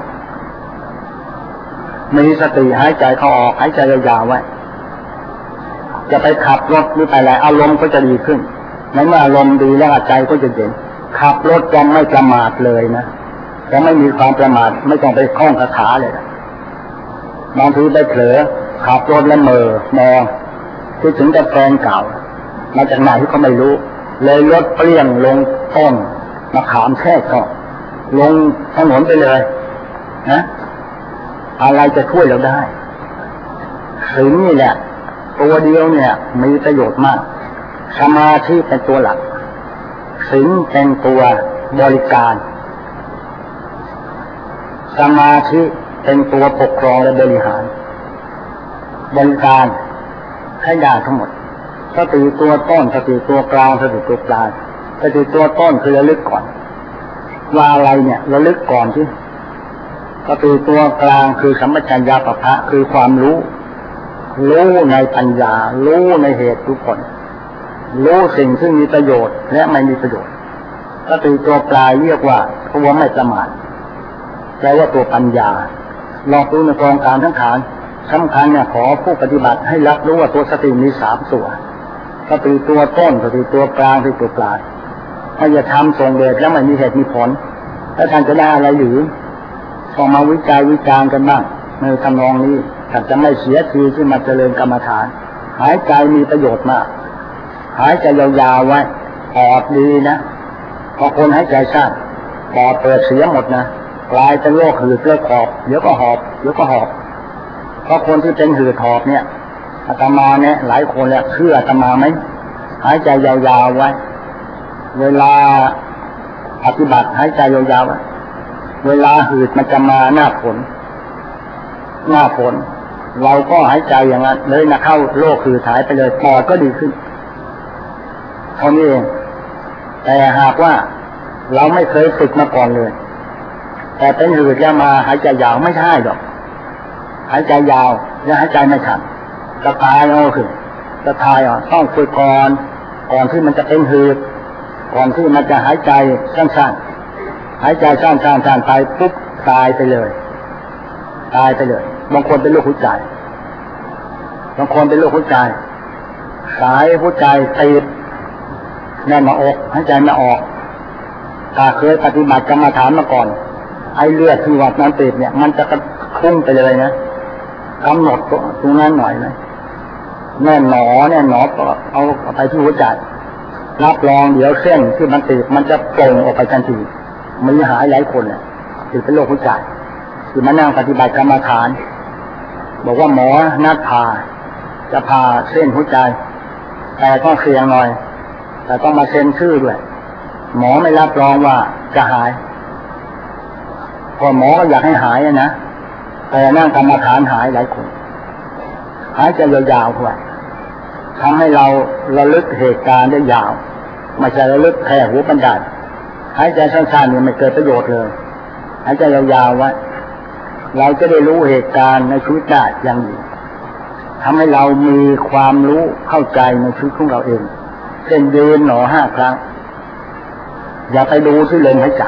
[SPEAKER 1] มีสติหายใจเข้าออกหายใจยาวๆไว้จะไปขับรถหรือไปอะไรอารมณ์ก็จะดีขึ้นในเมื่ออารมณ์ดีแล้วใจก็จะเย็นขับรถจะไม่ประมาทเลยนะจะไม่มีความประมาทไม่ต้องไปคล้องคาถาเลยบางทีไปเผลอขับรถแล้วมองคิดถึงแต่แฟนเก่ามาจากไหนก็ไม่รู้เลยรถเปลี่ยงลงต้นมะขามแทรกก็ลงถนนไปเลยนะอะไรจะช่วยเราได้ศีลนี่แหละตัวเดียวเนี่ยมีประโยชน์มากสมาธิเป็นตัวหลักศีลเป็นตัวบริการสมาธิเป็นตัวปกครองและบริหารบริการให้ได้ทั้งหมดสติตัวต้นสติตัวกลางสติตัวปลายสติตัวต้นคือระลึกก่อนว่าอะไรเนี่ยระลึกก่อนที่สติตัวกลางคือสัมปชัญญะปะทะคือความรู้ในปัญญารู้ในเหตุทุกคนรู้สิ่งที่มีประโยชน์และไม่มีประโยชน์สติตัวปลายเรียกว่าตัวไม่ประมาทแปลว่าตัวปัญญาลองดูในกองการทั้งฐานสำคัญเนี่ยขอผู้ปฏิบัติให้รับรู้ว่าตัวสติมี3ตัวสติตัวต้นสติตัวกลางสติตัวปลายถ้าจะทำทรงเดชแล้วไม่มีเหตุมีผลแล้วท่านจะได้อะไรหรือต้องมาวิจัยวิจารณ์กันบ้างในทำนองนี้ท่านจะไม่เสียทีที่มาเจริญกรรมฐานหายใจมีประโยชน์มากหายใจยาวๆไว้ปอดดีนะพอคนหายใจสั้นปอดเปิดเสียหมดนะกลายเป็นโรคหืดโรคหอบเดี๋ยวก็หอบเพราะคนที่เป็นหืดหอบเนี่ยอาตมาเนี่ยหลายคนเนี่ยเชื่ออาตมาไหมหายใจยาวๆไว้เวลาปฏิบัติหายใจยาวๆไว้เวลาหืดมันจะมาหน้าฝนเราก็หายใจอย่างนั้นเลยนะเข้าโรคหืดหายไปเลยปอดก็ดีขึ้นเท่านี้เองแต่หากว่าเราไม่เคยฝึกมาก่อนเลยแต่เป็นหืดแล้วมาหายใจยาวไม่ใช่หรอกหายใจยาวแล้วหายใจไม่ทันจะตายเอาคือจะตายต้องฝึกก่อนที่มันจะเป็นหืดก่อนที่มันจะหายใจสั้นๆหายใจสั้นๆไปปุ๊บตายไปเลยบางคนเป็นโรคหัวใจสายหัวใจตีบแน่นหน้าอกหายใจไม่ออกถ้าเคยปฏิบัติกรรมฐานมาก่อนไอ้เลือดที่วัดนั้นตีบเนี่ยมันจะกระพุ่งไปเลยนะกำหนดตรงนั้นหน่อยนะแน่นหนอเอาไปที่หัวใจรับรองเดี๋ยวเส้นที่มันตีบมันจะโป่งออกไปทันทีมีหายหลายคนเนี่ยติดเป็นโรคหัวใจที่มานั่งปฏิบัติกรรมฐานบอกว่าหมอนัดผ่าจะผ่าเส้นหัวใจแต่ก็เสี่ยงหน่อยแต่ต้องมาเซ็นชื่อด้วยหมอไม่รับรองว่าจะหายพอหมอก็อยากให้หายนะแต่นั่งกรรมฐานหายหลายคนหายใจยาวๆด้วยทำให้เราระลึกเหตุการณ์ได้ยาวไม่ใช่ระลึกแค่หัวบันไดหายใจสั้นๆเนี่ยไม่เกิดประโยชน์เลยหายใจยาวๆไว้เราจะได้รู้เหตุการณ์ในชีวิตได้อย่างดีทำให้เรามีความรู้เข้าใจในชีวิตของเราเองเช่นยืนหนอ5 ครั้งอย่าไปดูที่ลมหายใจ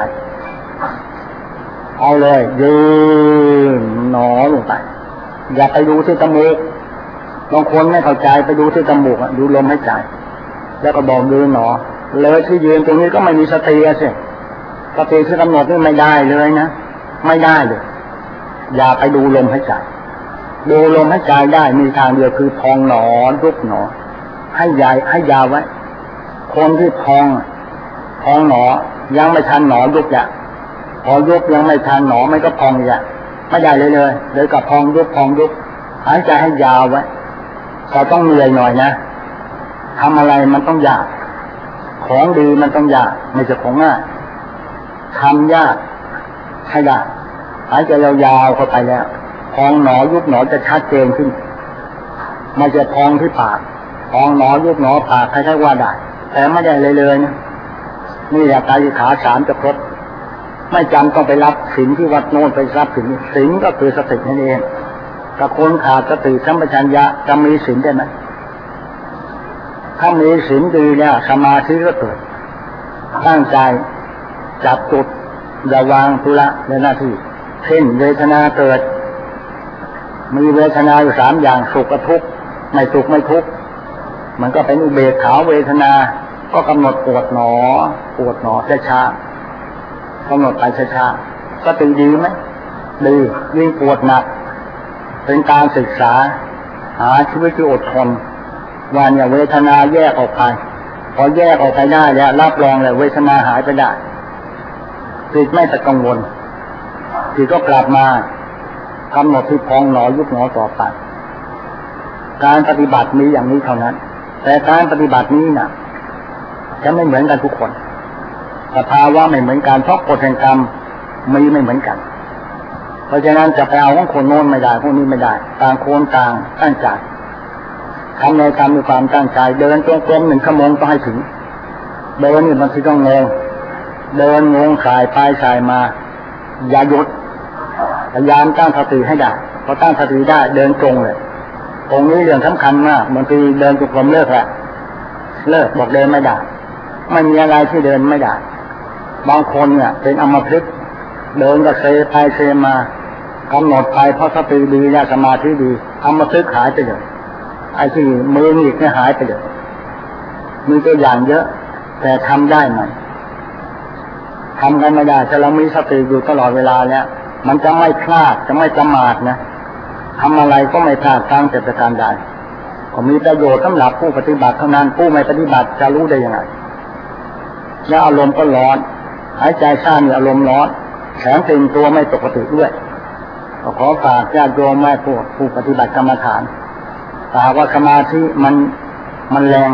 [SPEAKER 1] เอาเลยยืนหนอลงไปอย่าไปดูที่จมูกบางคนไม่เข้าใจไปดูที่จมูกดูลมหายใจแล้วก็บอกยืนหนอเลยที่ยืนตรงนี้ก็ไม่มีสติสิสติที่กำหนดนี่ไม่ได้เลยนะไม่ได้เลยอย่าไปดูลมหายใจดูลมหายใจได้มีทางเดียวคือพองหนอยุบหนอให้ใหญ่ให้ยาวไว้คนที่พองหนอยังไม่ทันหนอยุบเนี่ยพอยุบยังไม่ทันหนอไม่ก็พองอย่างไม่ได้เลยกับพองยุบหายใจให้ยาวไว้เราต้องเหนื่อยหน่อยนะทำอะไรมันต้องยากของดีมันต้องยากไม่ใช่ของง่ายทำยากให้ยากหายใจยาวๆเข้าไปแล้วพองหนอยุบหนอจะชัดเจนขึ้นไม่ใช่พองที่ปากพองหนอยุบหนอปากใครๆว่าได้แต่ไม่ได้เลยนะนี่แหละกายขา3จะครบไม่จำต้องไปรับศีลที่วัดโน้นไปรับศีลก็คือสตินั่นเองถ้าคนขาดสติสัมปชัญญะจะมีศีลได้ไหมถ้ามีศีลดีเนี่ยสมาธิก็เกิดตั้งใจจับจุดอย่าวางธุระในหน้าที่เช่นเวทนาเกิดมีเวทนาอยู่3อย่างสุขกับทุกข์ไม่สุขไม่ทุกข์มันก็เป็นอุเบกขาเวทนาก็กำหนดปวดหนอช้าๆกำหนดไปช้าๆก็ตีดีไหมดียิ่งปวดหนักเป็นการศึกษาหาชีวิตที่อดทนว่าเนี่ยเวทนาแยกออกไปพอแยกออกไปได้แล้วรับรองเลยเวทนาหายไปได้จิตไม่ตะกังวลจิตก็กลับมากำหนดที่พองหนอยุบหนอต่อไปการปฏิบัติมีอย่างนี้เท่านั้นแต่การปฏิบัตินี้น่ะจะไม่เหมือนกันทุกคนสภาวะไม่เหมือนกันเพราะกฎแห่งกรรมมีไม่เหมือนกันเพราะฉะนั้นจะไปเอาของคนโน้นไม่ได้พวกนี้ไม่ได้ต่างคนต่างตั้งใจทำในกรรมมีความตั้งใจเดินจงกรม1 ชั่วโมงต้องให้ถึงเดินนี่บางทีต้องงงเดินงงสายไปสายมาอย่าหยุดพยายามตั้งสติให้ได้พอตั้งสติได้เดินตรงเลยตรงนี้เรื่องสำคัญมากบางทีเดินจงกรมเลิกบอกเดินไม่ได้ไม่มีอะไรที่เดินไม่ได้บางคนเนี่ยเป็นอัมพฤกษ์เดินก็เซไปเซมากำหนดไปเพราะสติดีและสมาธิดีอัมพฤกษ์หายไปเลยไอ้ที่มือหงิกเนี่ยหายไปเลยมีตัวอย่างเยอะแต่ทำได้ไหมทำกันไม่ได้ถ้าเรามีสติอยู่ตลอดเวลาแล้วมันจะไม่พลาดจะไม่ประมาทนะทำอะไรก็ไม่พลาดตั้งแต่ประการใดก็มีประโยชน์สำหรับผู้ปฏิบัติเท่านั้นผู้ไม่ปฏิบัติจะรู้ได้ยังไงแล้วอารมณ์ก็ร้อนหายใจซ่านมีอารมณ์ร้อนแขนตึงตัวไม่ปกติด้วยก็ขอฝากญาติโยมแม่ผู้ปฏิบัติกรรมฐานถ้าว่าสมาธิมันแรง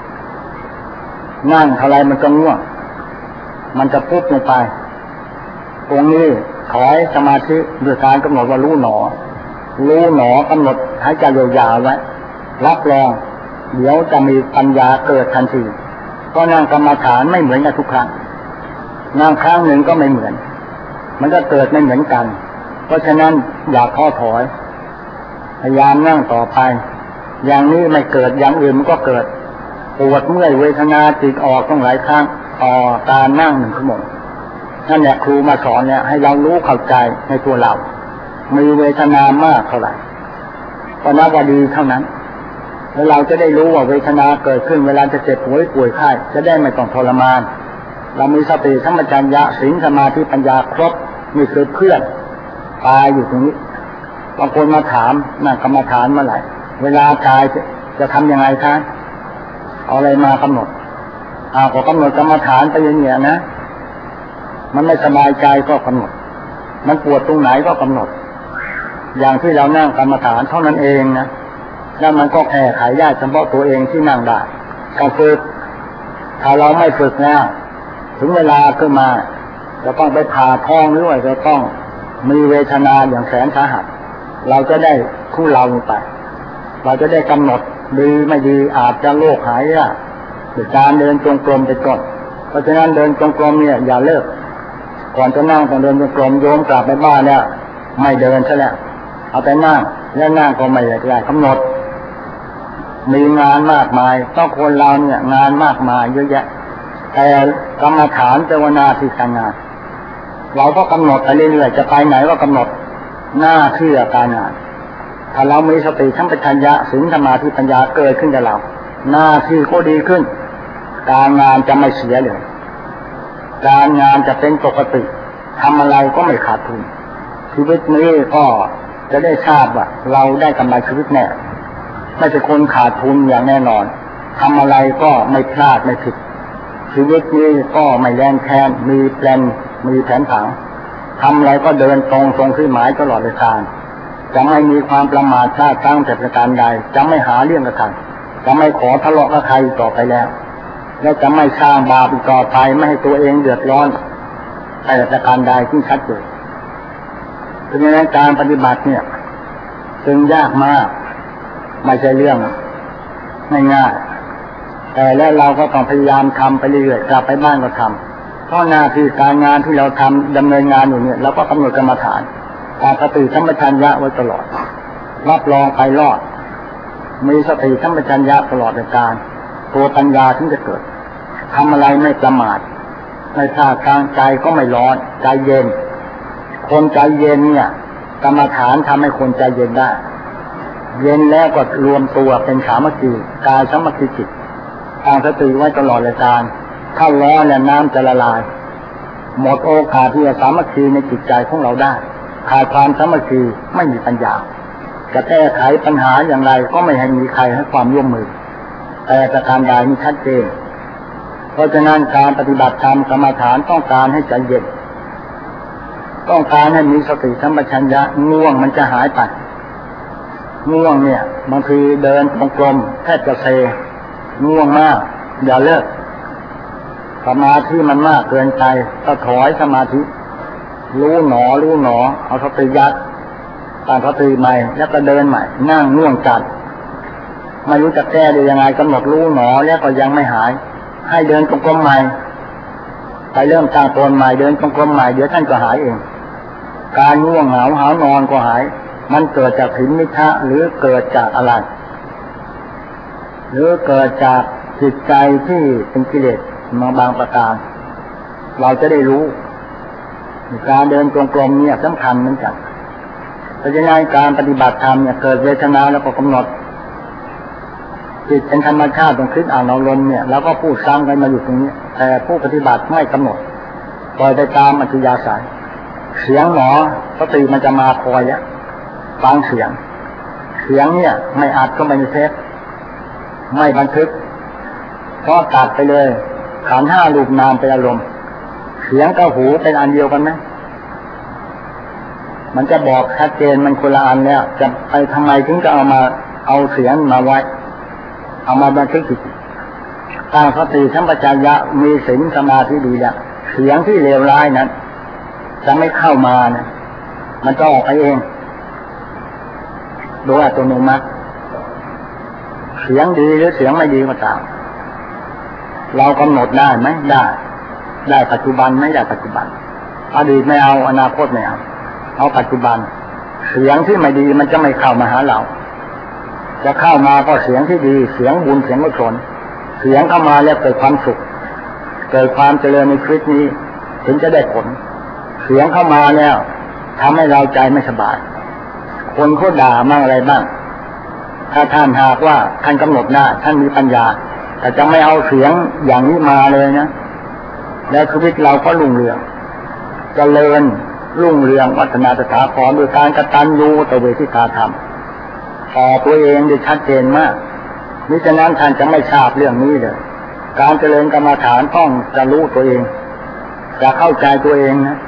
[SPEAKER 1] นั่งเท่าไรมันก็ง่วงมันจะพุบลงไปตรงนี้ขอให้สมาธิด้วยการกำหนดว่ารู้หนอกำหนดหายใจยาวๆไว้รับรองเดี๋ยวจะมีปัญญาเกิดทันทีเพราะนั่งกรรมฐานไม่เหมือนกันทุกครั้งนั่งครั้งหนึ่งก็ไม่เหมือนมันก็เกิดไม่เหมือนกันเพราะฉะนั้นอย่าท้อถอยพยายามนั่งต่อไปอย่างนี้ไม่เกิดอย่างอื่นมันก็เกิดปวดเมื่อยเวทนาจิตออกต้องหลายครั้งต่อการนั่ง1 ชั่วโมงนั่นแหละครูมาสอนเนี่ยให้เรารู้เข้าใจในตัวเรามีเวทนามากเท่าไหร่ก็นับว่าดีเท่านั้นแล้วเราจะได้รู้ว่าเวทนาเกิดขึ้นเวลาจะเจ็บป่วยไข้จะได้ไม่ต้องทรมานเรามีสติสัมปชัญญะศีลสมาธิปัญญาครบมีคือเพื่อนตายอยู่ตรงนี้บางคนมาถามนั่งกรรมฐานเมื่อไหร่เวลาตายจะทำยังไงคะเอาอะไรมากำหนดพอกำหนดกรรมฐานไปอย่างเงี้ยนะมันไม่สบายใจก็กำหนดมันปวดตรงไหนก็กำหนดอย่างที่เรานั่งกรรมฐานเท่านั้นเองนะแล้วมันก็แก้ไขได้เฉพาะตัวเองที่นั่งได้การฝึกถ้าเราไม่ฝึกแล้วถึงเวลาขึ้นมาจะต้องไปผ่าท้องหรือว่าจะต้องมีเวทนาอย่างแสนสาหัสเราจะได้คู่เราไปเราจะได้กำหนดดีไม่ดีอาจจะโรคหายได้ด้วยการเดินจงกรมไปก่อนเพราะฉะนั้นเดินจงกรมเนี่ยอย่าเลิกก่อนจะนั่งต้องเดินจงกรมโยมกลับไปบ้านเนี่ยไม่เดินซะแล้วเอาแต่นั่งแล้วนั่งก็ไม่ได้กำหนดมีงานมากมายต้องคนเราเนี่ยงานมากมายเยอะแยะแต่กรรมฐานภาวนาที่การงานเราก็กำหนดไปเรื่อยๆจะไปไหนก็กำหนดหน้าที่การงานถ้าเรามีสติทั้งปัญญาศีลสมาธิปัญญาเกิดขึ้นกับเราหน้าที่ก็ดีขึ้นการงานจะไม่เสียเลยการงานจะเป็นปกติทำอะไรก็ไม่ขาดทุนชีวิตนี้ก็จะได้ทราบว่าเราได้กำไรชีวิตแน่ไม่ใช่คนขาดทุนอย่างแน่นอนทำอะไรก็ไม่พลาดไม่ผิดชีวิตนี้ก็ไม่แรงแค้นมีแผนผังทำอะไรก็เดินตรงที่หมายตลอดเวลาจะไม่มีความประมาทพลาดพลั้งแต่ประการใดจะไม่หาเรื่องกับใครจะไม่ขอทะเลาะกับใครต่อไปแล้วและจะไม่สร้างบาปอีกต่อไปไม่ให้ตัวเองเดือดร้อนแต่ประการใดที่ชัดเจนเพราะฉะนั้นการปฏิบัติเนี่ยจึงยากมากไม่ใช่เรื่องง่ายๆแต่แล้วเราก็ต้องพยายามทำไปเรื่อยๆกลับไปบ้านก็ทำเพราะหน้าที่การงานที่เราทำดำเนินงานอยู่เนี่ยเราก็กำหนดกรรมฐานการสติสัมปชัญญะไว้ตลอดรับรองไปรอดมีสติสัมปชัญญะตลอดในการตัวปัญญาถึงจะเกิดทำอะไรไม่ประมาทในท่าทางใจก็ไม่ร้อนใจเย็นคนใจเย็นเนี่ยกรรมฐานทำให้คนใจเย็นได้เย็นแล้วก็รวมตัวเป็นสามัคคีกายสามัคคีจิตตั้งสติไว้ตลอดเลยการถ้าร้อนแล้วน้ำจะละลายหมดโอกาสที่จะสามัคคีในจิตใจของเราได้ขาดความสามัคคีไม่มีปัญญาจะแก้ไขปัญหาอย่างไรก็ไม่ให้มีใครให้ความร่วมมือแต่ประการใดนี่ชัดเจนเพราะฉะนั้นการปฏิบัติธรรมกรรมฐานต้องการให้ใจเย็นต้องการให้มีสติสัมปชัญญะง่วงมันจะหายไปง่วงเนี่ยบางทีเดินตรงกลมแทบจะเซง่วงมากอย่าเลิกสมาธิมันมากเกินไปก็ถอยสมาธิรู้หนอเอาสติยัดตั้งสติใหม่แล้วก็เดินใหม่นั่งง่วงจัดไม่รู้จะแก้ได้ยังไงกำหนดรู้หนอแล้วก็ยังไม่หายให้เดินจงกรมใหม่ไปเริ่มตั้งตนใหม่เดินจงกรมใหม่เดี๋ยวท่านก็หายเองการง่วงเหงาหานอนก็หายมันเกิดจากถินมิทะหรือเกิดจากอะไรหรือเกิดจากจิตใจที่เป็นกิเลสมาบางประการเราจะได้รู้การเดินจงกรมเนี่ยสำคัญเหมือนกันเพราะฉะนั้นการปฏิบัติธรรมเนี่ยเกิดเวทนาแล้วก็กำหนดจิตเป็นธรรมชาติตรงคิดอ่านอารมณ์เนี่ยแล้วก็พูดซ้ำกันมาอยู่ตรงนี้แต่ผู้ปฏิบัติไม่กำหนดปล่อยไปตามอัธยาศัยเสียงหนอสติมันจะมาคอยเนี่ยฟังเสียงเนี่ยไม่อัดก็ไม่มีเทปไม่บันทึกก็ตัดไปเลยขันธ์ห้ารูปนามเป็นอารมณ์เสียงกับหูเป็นอันเดียวกันไหมมันจะบอกชัดเจนมันคนละอันแล้วจะไปทำไมถึงจะเอาเสียงมาไว้เอามาบันทึกจิตตั้งสติสัมปชัญญะมีศีลสมาธิดีแล้วเสียงที่เลวร้ายนั้นจะไม่เข้ามานะมันจะออกไปเองโดยอัตโนมัติเสียงดีหรือเสียงไม่ดีก็ตามเรากำหนดได้ไหมได้ปัจจุบันไม่ได้ปัจจุบันอดีตไม่เอาอนาคตไม่เอาปัจจุบันเสียงที่ไม่ดีมันจะไม่เข้ามาหาเราจะเข้ามาก็เสียงที่ดีเสียงบุญเสียงกุศลเสียงเข้ามาแล้วเกิดความสุขเกิดความเจริญในชีวิตนี้ถึงจะได้ผลเสียงเข้ามาแล้วทำให้เราใจไม่สบายคนเขาด่ามั่งอะไรบ้างถ้าท่านหากว่าท่านกำหนดได้ท่านมีปัญญาแต่จะไม่เอาเสียงอย่างนี้มาเลยนะแล้วชีวิตเราก็รุ่งเรืองเจริญรุ่งเรืองวัฒนาสถาพรโดยการกตัญญูต่อเวทิตาธรรมต่อตัวเองได้ชัดเจนมากมิฉะนั้นท่านจะไม่ทราบเรื่องนี้เลยการเจริญกรรมฐานต้องจะรู้ตัวเองจะเข้าใจตัวเองนะจ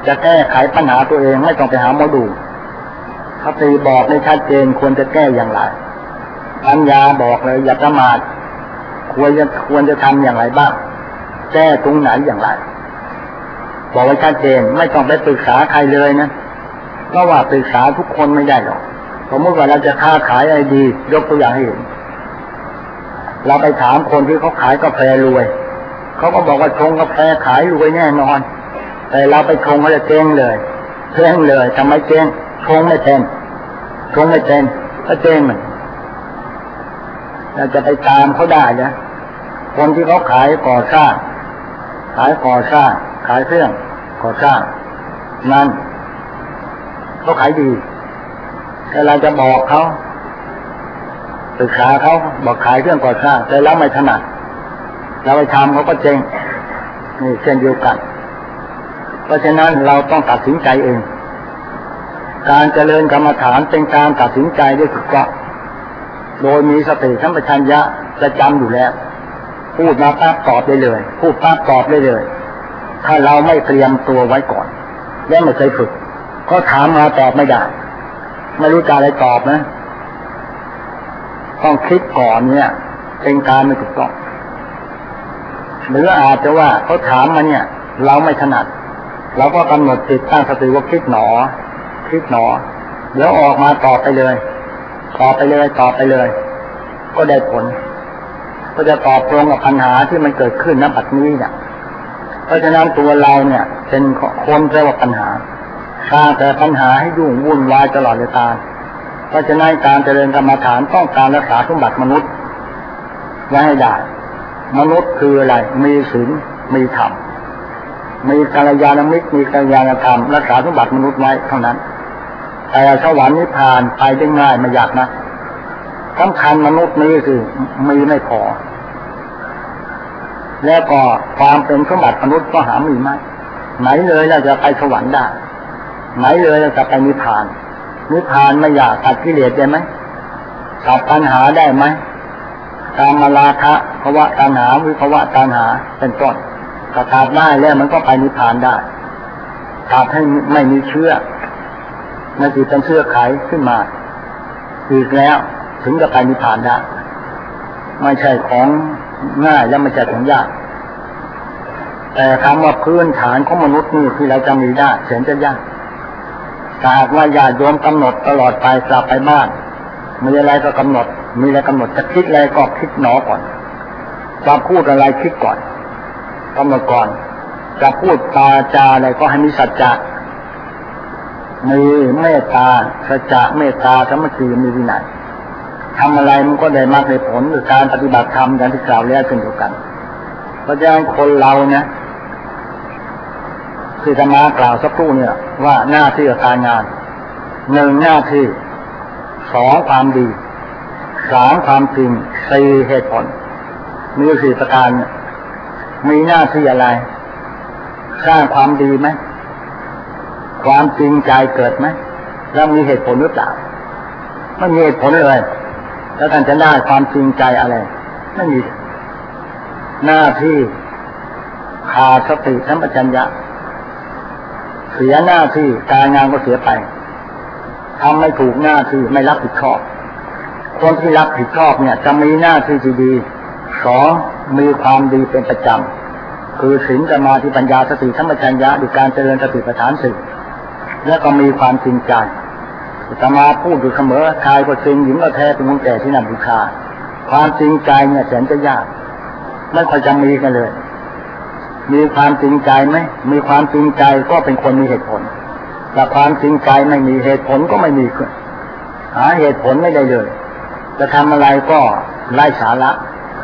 [SPEAKER 1] จะแก้ไขปัญหาตัวเองไม่ต้องไปหาหมอดูสติบอกในชัดเจนควรจะแก้อย่างไรปัญญาบอกเลยอย่าประมาทควรจะทำอย่างไรบ้างแก้ตรงไหนอย่างไรบอกไว้ชัดเจนไม่ต้องไปปรึกษาใครเลยนะเพราะว่าปรึกษาทุกคนไม่ได้หรอกสมมติว่าเราจะค้าขายอะไรดียกตัวอย่างให้เห็นเราไปถามคนที่เขาขายกาแฟรวยเขาก็บอกว่าชงกาแฟขายรวยแน่นอนแต่เราไปชงเขาจะเจ๊งเลยทำไมเจ๊งชงไม่เป็นก็เจ๊งมันเราจะไปตามเขาได้นะคนที่เขาขายก่อสร้างขายเครื่องก่อสร้างนั่นเขาขายดีแต่เราจะบอกเขาปรึกษาเขาบอกขายเครื่องก่อสร้างแต่เราไม่ถนัดเราไปทำเขาก็เจ๊งนี่เช่นเดียวกันเพราะฉะนั้นเราต้องตัดสินใจเองการเจริญกรรมฐานเป็นการตัดสินใจด้วยถูกต้องโดยมีสติสัมปชัญญะประจำอยู่แล้วพูดมาปั๊บตอบได้เลยพูดปั๊บตอบได้เลยถ้าเราไม่เตรียมตัวไว้ก่อนและไม่เคยฝึกก็ถามมาตอบไม่ได้ไม่รู้จะอะไรตอบนะต้องคิดก่อนเนี่ยเป็นการไม่ถูกต้องหรืออาจจะว่าเขาถามมาเนี่ยเราไม่ถนัดเราก็กำหนดจิตตั้งสติว่าคิดหนอเดี๋ยวออกมาตอบไปเลยก็ได้ผลก็จะตอบตรงกับปัญหาที่มันเกิดขึ้นณบัดนี้เนี่ยเพราะฉะนั้นตัวเราเนี่ยเป็นคนเรียกว่าปัญหาสร้างแต่ปัญหาให้ยุ่งวุ่นวายตลอดเวลาเพราะฉะนั้นการเจริญกรรมฐานต้องการรักษาสมบัติมนุษย์ไว้ให้ได้มนุษย์คืออะไรมีศีลมีธรรมมีกัลยาณมิตรมีกัลยาณธรรมรักษาสมบัติมนุษย์ไว้เท่านั้นแต่สวรรค์นิพพานไปได้ง่ายไม่ยากนะสำคัญมนุษย์นี้คือมีไม่พอแล้วก็ความเป็นสมบัติมนุษย์ก็หามีไม่ไหนเลยเราจะไปสวรรค์ได้ไหนเลยเราจะไปนิพพานไม่อยากตัดกิเลสได้ไหมตัดปัญหาได้ไหมกามราคะภวะตัณหาวิภวะตัณหาเป็นต้นถ้าตัดได้แล้วมันก็ไปนิพพานได้ตัดให้ไม่มีเชื้อไม่ติดเป็นเชื้อไขขึ้นมาอีกแล้วถึงจะไปนิพพานได้ไม่ใช่ของง่ายและไม่ใช่ของยากแต่คำว่าพื้นฐานของมนุษย์นี่ที่เราจะมีได้แสนจะยากถ้าหากว่าญาติโยมกำหนดตลอดไปกลับไปบ้านมีอะไรก็กำหนดจะคิดอะไรก็คิดหนอก่อนจะพูดอะไรคิดก่อนกำหนดก่อนจะพูดตาจาอะไรก็ให้มีสัจจะมีเมตตาสัจจะเมตตาสามัคคีมีวินัยทำอะไรมันก็ได้มากได้ผลหรือการปฏิบัติธรรมอย่างที่กล่าวแล้วเช่นเดียวกันเพราะฉะนั้นคนเราเนี่ยที่ธรรมะกล่าวสักครู่เนี่ยว่าหน้าที่การงาน1หน้าที่2ความดี3ความจริง4เหตุผลมี4ประการมีหน้าที่อะไรสร้างความดีไหมความจริงใจเกิดไหมแล้วมีเหตุผลหรือเปล่าไม่มีเหตุผลเลยแล้วท่านจะได้ความจริงใจอะไรไม่มีหน้าที่ขาดสติสัมปชัญญะเสียหน้าที่การงานก็เสียไปทำไม่ถูกหน้าที่ไม่รับผิดชอบคนที่รับผิดชอบเนี่ยจะมีหน้าที่ที่ดี2มีความดีเป็นประจำคือศีลสมาธิปัญญาสติสัมปชัญญะด้วยการเจริญสติปัฏฐาน4แล้วก็มีความจริงใจอาตมาพูดอยู่เสมอชายก็จริงหญิงก็แท้เป็นคนแก่ที่น่าบูชาความจริงใจเนี่ยแสนจะยากไม่ค่อยจะมีกันเลยมีความจริงใจไหมมีความจริงใจก็เป็นคนมีเหตุผลแต่ความจริงใจไม่มีเหตุผลก็ไม่มีหาเหตุผลไม่ได้เลยจะทำอะไรก็ไร้สาระ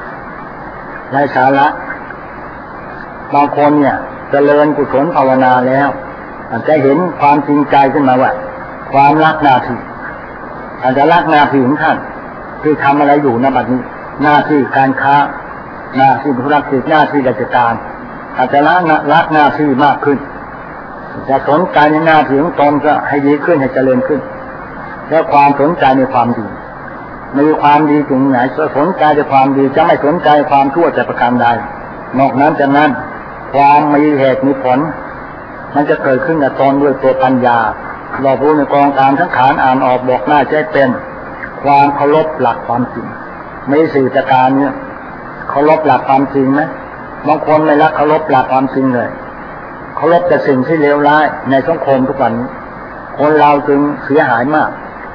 [SPEAKER 1] บางคนเนี่ยเจริญกุศลภาวนาแล้วอาจจะเห็นความจริงใจขึ้นมาว่าความรักหน้าที่อาจจะรักหน้าที่ของท่านที่ทำอะไรอยู่ณบัดนี้หน้าที่การค้าหน้าที่ธุรกิจหน้าที่ราชการอาจจะรักหน้าที่มากขึ้นจะสนใจในหน้าที่ของตนก็ให้ดีขึ้นให้เจริญขึ้นแล้วความสนใจในความดีมีความดีตรงไหนจะสนใจในความดีจะไม่สนใจความชั่วจะประการใดนอกนั้นจากนั้นความมีเหตุมีผลมันจะเกิดขึ้นกับตนด้วยตัวปัญญารอบรู้ในกองการทั้งขานอ่านออกบอกหน้าใจเป็นความเคารพหลักความจริงไม่สื่อจากการเนี่ยเคารพหลักความจริงไหมบางคนไม่รักเคารพหลักความจริงเลยเคารพแต่สิ่งที่เลวร้ายในสังคมทุกวันนี้คนเราจึงเสียหายมาก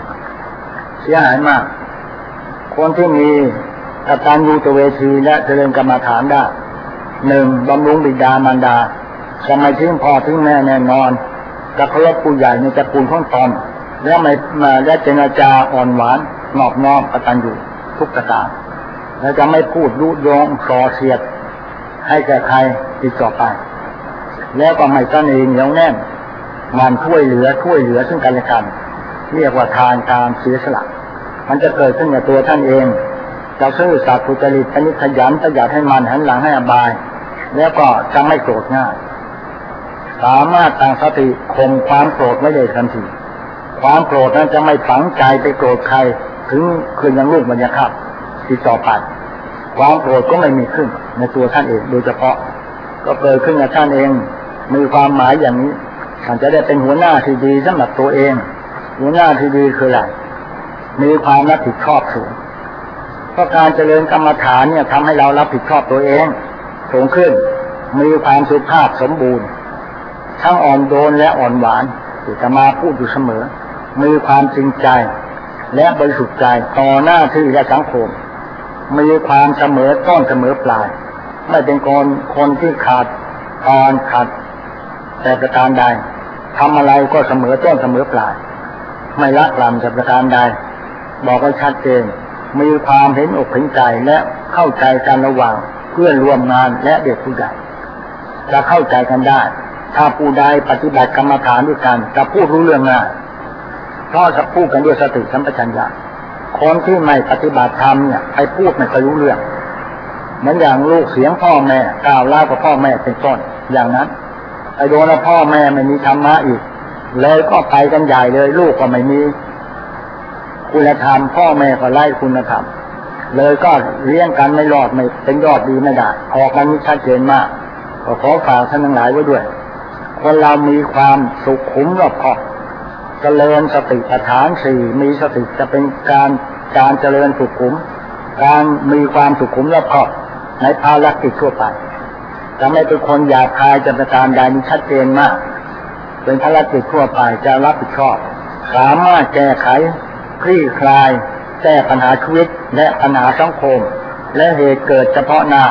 [SPEAKER 1] คนที่มีกตัญญูตเวทีและเจริญกรรมฐานได้หนึ่งบำรุงบิดามารดาจะไม่ทิ้งพ่อทิ้งแม่แน่นอนจะเคารพผู้ใหญ่ในตระกูลของตนและไม่มาและเจรจาอ่อนหวานนอบน้อมกตัญญูทุกประการและจะไม่พูดยุยงส่อเสียดให้แก่ใครอีกต่อไปแล้วก็ไม่ตั้งเองเหนียวแน่นมันช่วยเหลือซึ่งกันและกันเรียกว่าทานการเสียสละมันจะเกิดขึ้นกับตัวท่านเองจะซื่อสัตย์สุจริตเป็นขยันประหยัดให้มันหันหลังให้อบายแล้วก็จะไม่โกรธง่ายสามารถตั้งสติข่มความโกรธไม่ได้ทันทีความโกรธนั้นจะไม่ฝังใจไปโกรธใครถึงคืนยังลูกมันยังครับติดต่อไปความโกรธก็ไม่มีขึ้นในตัวท่านเองโดยเฉพาะก็เกิดขึ้นกับท่านเองมีความหมายอย่างนี้ท่านจะได้เป็นหัวหน้าที่ดีสำหรับตัวเองหัวหน้าที่ดีคืออะไรมีความรับผิดชอบสูงเพราะการเจริญกรรมฐานเนี่ยทำให้เรารับผิดชอบตัวเองสูงขึ้นมีความสุภาพสมบูรณ์ทั้งอ่อนโยนและอ่อนหวานที่จะมาพูดอยู่เสมอมีความจริงใจและบริสุทธิ์ใจต่อหน้าที่และสังคมมีความเสมอต้นเสมอปลายไม่เป็นคนที่ขาดตอนขาดแต่ประการใดทำอะไรก็เสมอต้นเสมอปลายไม่ละลำแต่ประการใดบอกไว้ชัดเจนมีความเห็นอกเห็นใจและเข้าใจกันระหว่างเพื่อนร่วมงานและเด็กผู้ใหญ่จะเข้าใจกันได้ถ้าผู้ใดปฏิบัติกรรมฐานด้วยกันจะพูดรู้เรื่องง่ายเพราะจะพูดกันด้วยสติสัมปชัญญะคนที่ไม่ปฏิบัติธรรมเนี่ยไปพูดไม่ค่อยรู้เรื่องเหมือนอย่างลูกเสียงพ่อแม่ก้าวเล่ากับพ่อแม่เป็นต้นอย่างนั้นไอ้โดนพ่อแม่ไม่มีธรรมะอีกเลยก็ไปกันใหญ่เลยลูกก็ไม่มีคุณธรรมพ่อแม่ก็ไล่คุณธรรมเลยก็เลี้ยงกันไม่รอดไม่เป็นยอดดีไม่ได้ออกกันชัดเจนมากก็ขอฝากท่านทั้งหลายไว้ด้วยคนเรามีความสุขุมรอบคอบเจริญสติปัฏฐานสี่มีสติจะเป็นการเจริญสุขุมการมีความสุขุมรอบคอบในภารกิจทั่วไปจะไม่เป็นคนหยาบคายจะประการใดนี้ชัดเจนมากเป็นภารกิจทั่วไปจะรับผิดชอบสามารถแก้ไขคลี่คลายแก้ปัญหาชีวิตและปัญหาสังคมและเหตุเกิดเฉพาะหน้า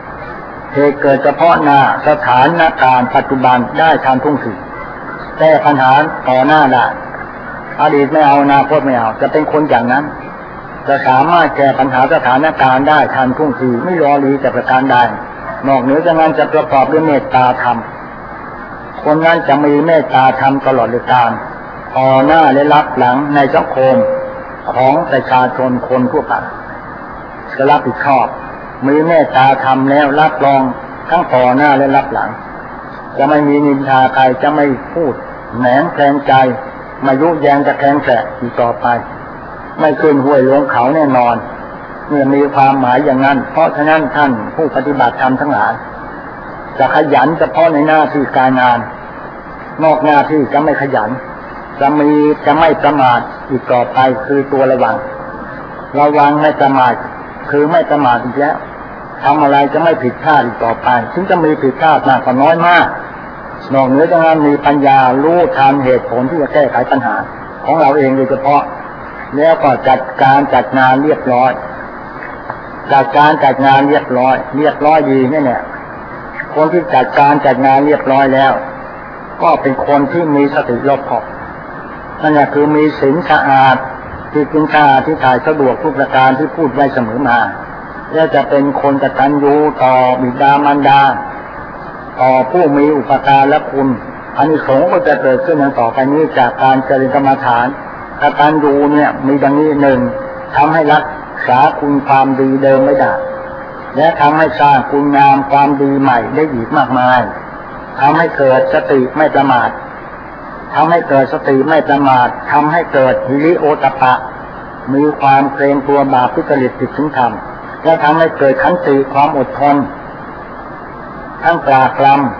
[SPEAKER 1] สถานการณ์ปัจจุบันได้ทันท่วงทีแก้ปัญหาต่อหน้าได้อดีตไม่เอาอนาคตไม่เอาจะเป็นคนอย่างนั้นจะสามารถแก้ปัญหาสถานการณ์ได้ทันท่วงทีไม่รอรีแต่ประการใดนอกเหนือจากนั้นจะประกอบด้วยเมตตาธรรมคนนั้นจะมีเมตตาธรรมตลอดการต่อหน้าและรับหลังในสังคมของประชาชนคนทั่วไปจะรับผิดชอบมีเมตตาธรรมแล้วรับรองทั้งต่อหน้าและรับหลังจะไม่มีนินทาใครจะไม่พูดแหนงแคลงใจไม่ยุแยงจะแคลงแสะอีกต่อไปไม่ขึ้นห้วยลงเขาแน่นอนเมื่อมีความหมายอย่างนั้นเพราะฉะนั้นท่านผู้ปฏิบัติธรรมทั้งหลายจะขยันเฉพาะในหน้าที่การงานนอกหน้าที่จะไม่ขยันจะไม่ประมาทอีกต่อไปคือตัวระวังไม่ประมาทคือไม่ประมาทอีกแล้วทำอะไรจะไม่ผิดพลาดอีกต่อไปถึงจะมีผิดพลาดมากก็น้อยมากนอกเหนือจากนั้นมีปัญญารู้ทันเหตุผลที่จะแก้ไขปัญหาของเราเองโดยเฉพาะแล้วก็จัดงานเรียบร้อยดีเนี่ยคนที่จัดงานเรียบร้อยแล้วก็เป็นคนที่มีสติรอบคอบนั่นแหละคือมีศีลสะอาดที่กินข้าวที่ถ่ายสะดวกทุกประการที่พูดไว้เสมอมาและจะเป็นคนกตัญญูต่อบิดามารดาต่อผู้มีอุปการและคุณอานิสงส์ก็จะเกิดขึ้นอย่างต่อไปนี้จากการเจริญกรรมฐานกตัญญูเนี่ยมีดังนี้หนึ่งทำให้รักษาคุณความดีเดิมไม่ได้และทำให้สร้างคุณงามความดีใหม่ได้อีกมากมายทำให้เกิดสติไม่ประมาททำให้เกิดหิริโอตปะมีความเกรงกลัวบาปทุจริตผิดศีลธรรมและทำให้เกิดขันติความอดทนทั้งปราบปราม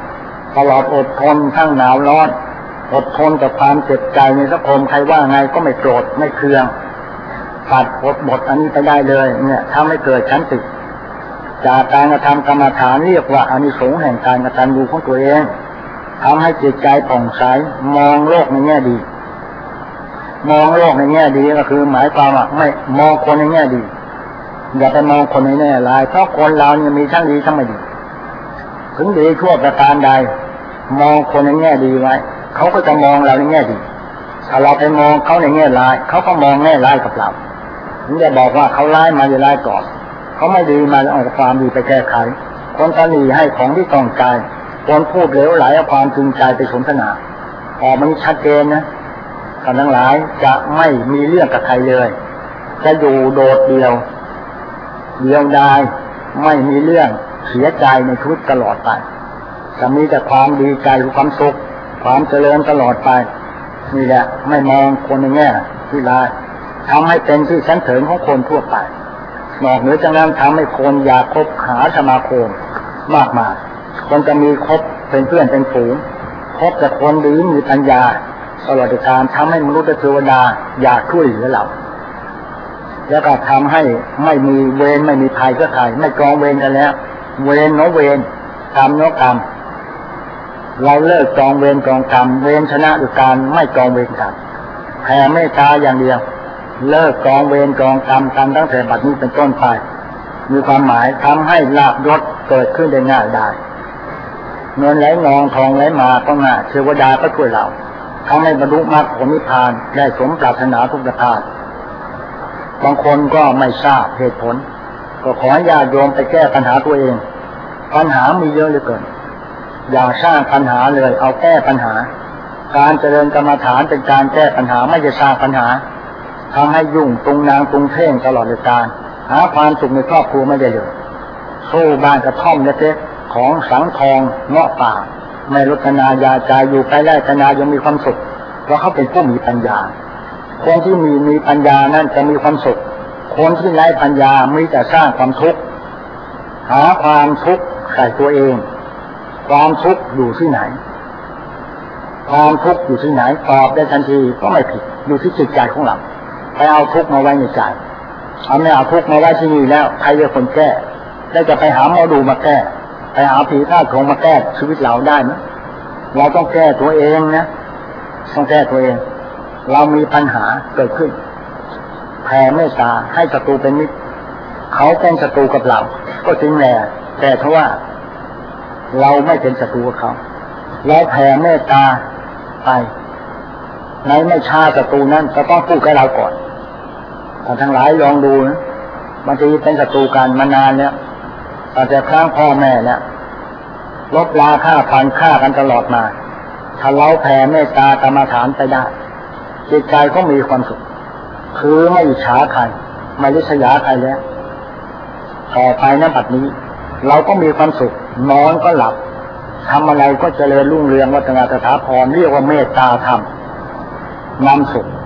[SPEAKER 1] ตลอดอดทนทั้งหนาวร้อนอดทนกับความเจ็บใจในสังคมใครว่าไงก็ไม่โกรธไม่เคืองตัดบทอันนี้ไปได้เลยเนี่ยทำให้เกิดขันติจากการกระทำกรรมฐานเรียกว่าอานิสงส์แห่งการกระทำดูของตัวเองทำให้จิตใจผ่องใสมองโลกในแง่ดีมองโลกในแง่ดีก็คือหมายความว่าไม่มองคนในแง่ดีอย่าไปมองคนในแง่ร้ายเพราะคนเราเนี่ยมีทั้งดีทั้งไม่ดีถึงดีชั่วประการใดมองคนในแง่ดีไว้เขาก็จะมองเราในแง่ดีถ้าเราไปมองเขาในแง่ร้ายเขาก็มองแง่ร้ายกับเราถึงจะบอกว่าเขาร้ายมาอย่าร้ายก่อนเขาไม่ดีมาเอาความดีไปแก้ไขคนตนีให้ของที่ต้องการคนพูดเหลวไหลเอาความจริงใจไปสนทนาออกมันชัดเจนนะท่านทั้งหลายจะไม่มีเรื่องกับใครเลยจะอยู่โดดเดี่ยวดายไม่มีเรื่องเสียใจในชีวิตตลอดไปจะมีแต่ความดีใจความสุขความเจริญตลอดไปนี่แหละไม่มองคนในแง่ที่ร้ายทำให้เป็นที่ชั้นเถิงของคนทั่วไปนอกเหนือจากนั้นทำให้คนอยากคบหาสมาคมมากมายคนจะมีคบเป็นเพื่อนเป็นฝูงคบแต่คนดีมีปัญญาตลอดการทำให้มนุษย์และเทวดาอยากช่วยเหลือเราแล้วก็ทำให้ไม่มีเวรไม่มีภัยกับใครไม่กองเวรกันแล้วเวรเนาะเวรกรรมเนาะกรรมเราเลิกกองเวรกองกรรมเวรชนะด้วยการไม่กองเวรกันแผ่เมตตาอย่างเดียวเลิกกองเวรกองกรรมกันตั้งแต่บัดนี้เป็นต้นไปมีความหมายทำให้ลาภยศเกิดขึ้นได้ง่ายได้เงินไหลนองทองไหลมาก็ง่ายเทวดาก็ช่วยเราทำให้บรรลุมรรคผลนิพพานได้สมปรารถนาทุกประการบางคนก็ไม่ทราบเหตุผลก็ขอญาติโยมไปแก้ปัญหาตัวเองปัญหามีเยอะเหลือเกินอย่าสร้างปัญหาเลยเอาแก้ปัญหาการเจริญกรรมฐานเป็นการแก้ปัญหาไม่จะสร้างปัญหาทำให้ยุ่งตรงนางตรงเพ่งตลอดเลยการหาความสุขในครอบครัวไม่ได้เลยสู้บ้านกระท่อมเล็กๆของสังทองเงาะป่าไม่ลดนายาใจอยู่ใกล้ไร่กนายังมีความสุขเพราะเขาเป็นผู้มีปัญญาคนที่มีปัญญานั้นจะมีความสุขคนที่ไร้ปัญญามีแต่สร้างความทุกข์หาความทุกข์ใส่ตัวเองความทุกข์อยู่ที่ไหนความทุกข์อยู่ที่ไหนตอบได้ทันทีก็ไม่ผิดอยู่ที่จิตใจของเราไปเอาทุกข์มาไว้ในใจเอาไม่เอาทุกข์มาไว้ที่นี่แล้วใครจะคนแก้ได้จะไปหาหมอดูมาแก้ไปหาผีธาตุของมาแก้ชีวิตเราได้ไหมเราต้องแก้ตัวเองนะต้องแก้ตัวเองเรามีปัญหาเกิดขึ้นแผ่เมตตาให้ศัตรูเป็นมิตรเขาเป็นศัตรูกับเราก็จริงแหละแต่เพราะว่าเราไม่เป็นศัตรูกับเขาเราแผ่เมตตาไปในไม่ช้าศัตรูนั้นจะต้องพูดกับเราก่อนทั้งหลายลองดูนะบางทีเป็นศัตรูกันมานานแล้วตั้งแต่ครั้งพ่อแม่เนี่ยลบลาฆ่าฟันฆ่ากันตลอดมาถ้าเราแผ่เมตตากรรมฐานไปได้จิตใจก็มีความสุขคือไม่อิจฉาใครไม่ริษยาใครแล้วต่อไปนั้นบัดนี้เราก็มีความสุขนอนก็หลับทำอะไรก็เจริญรุ่งเรืองวัฒนาสถาพรเรียกว่าเมตตาธรรมนำสุข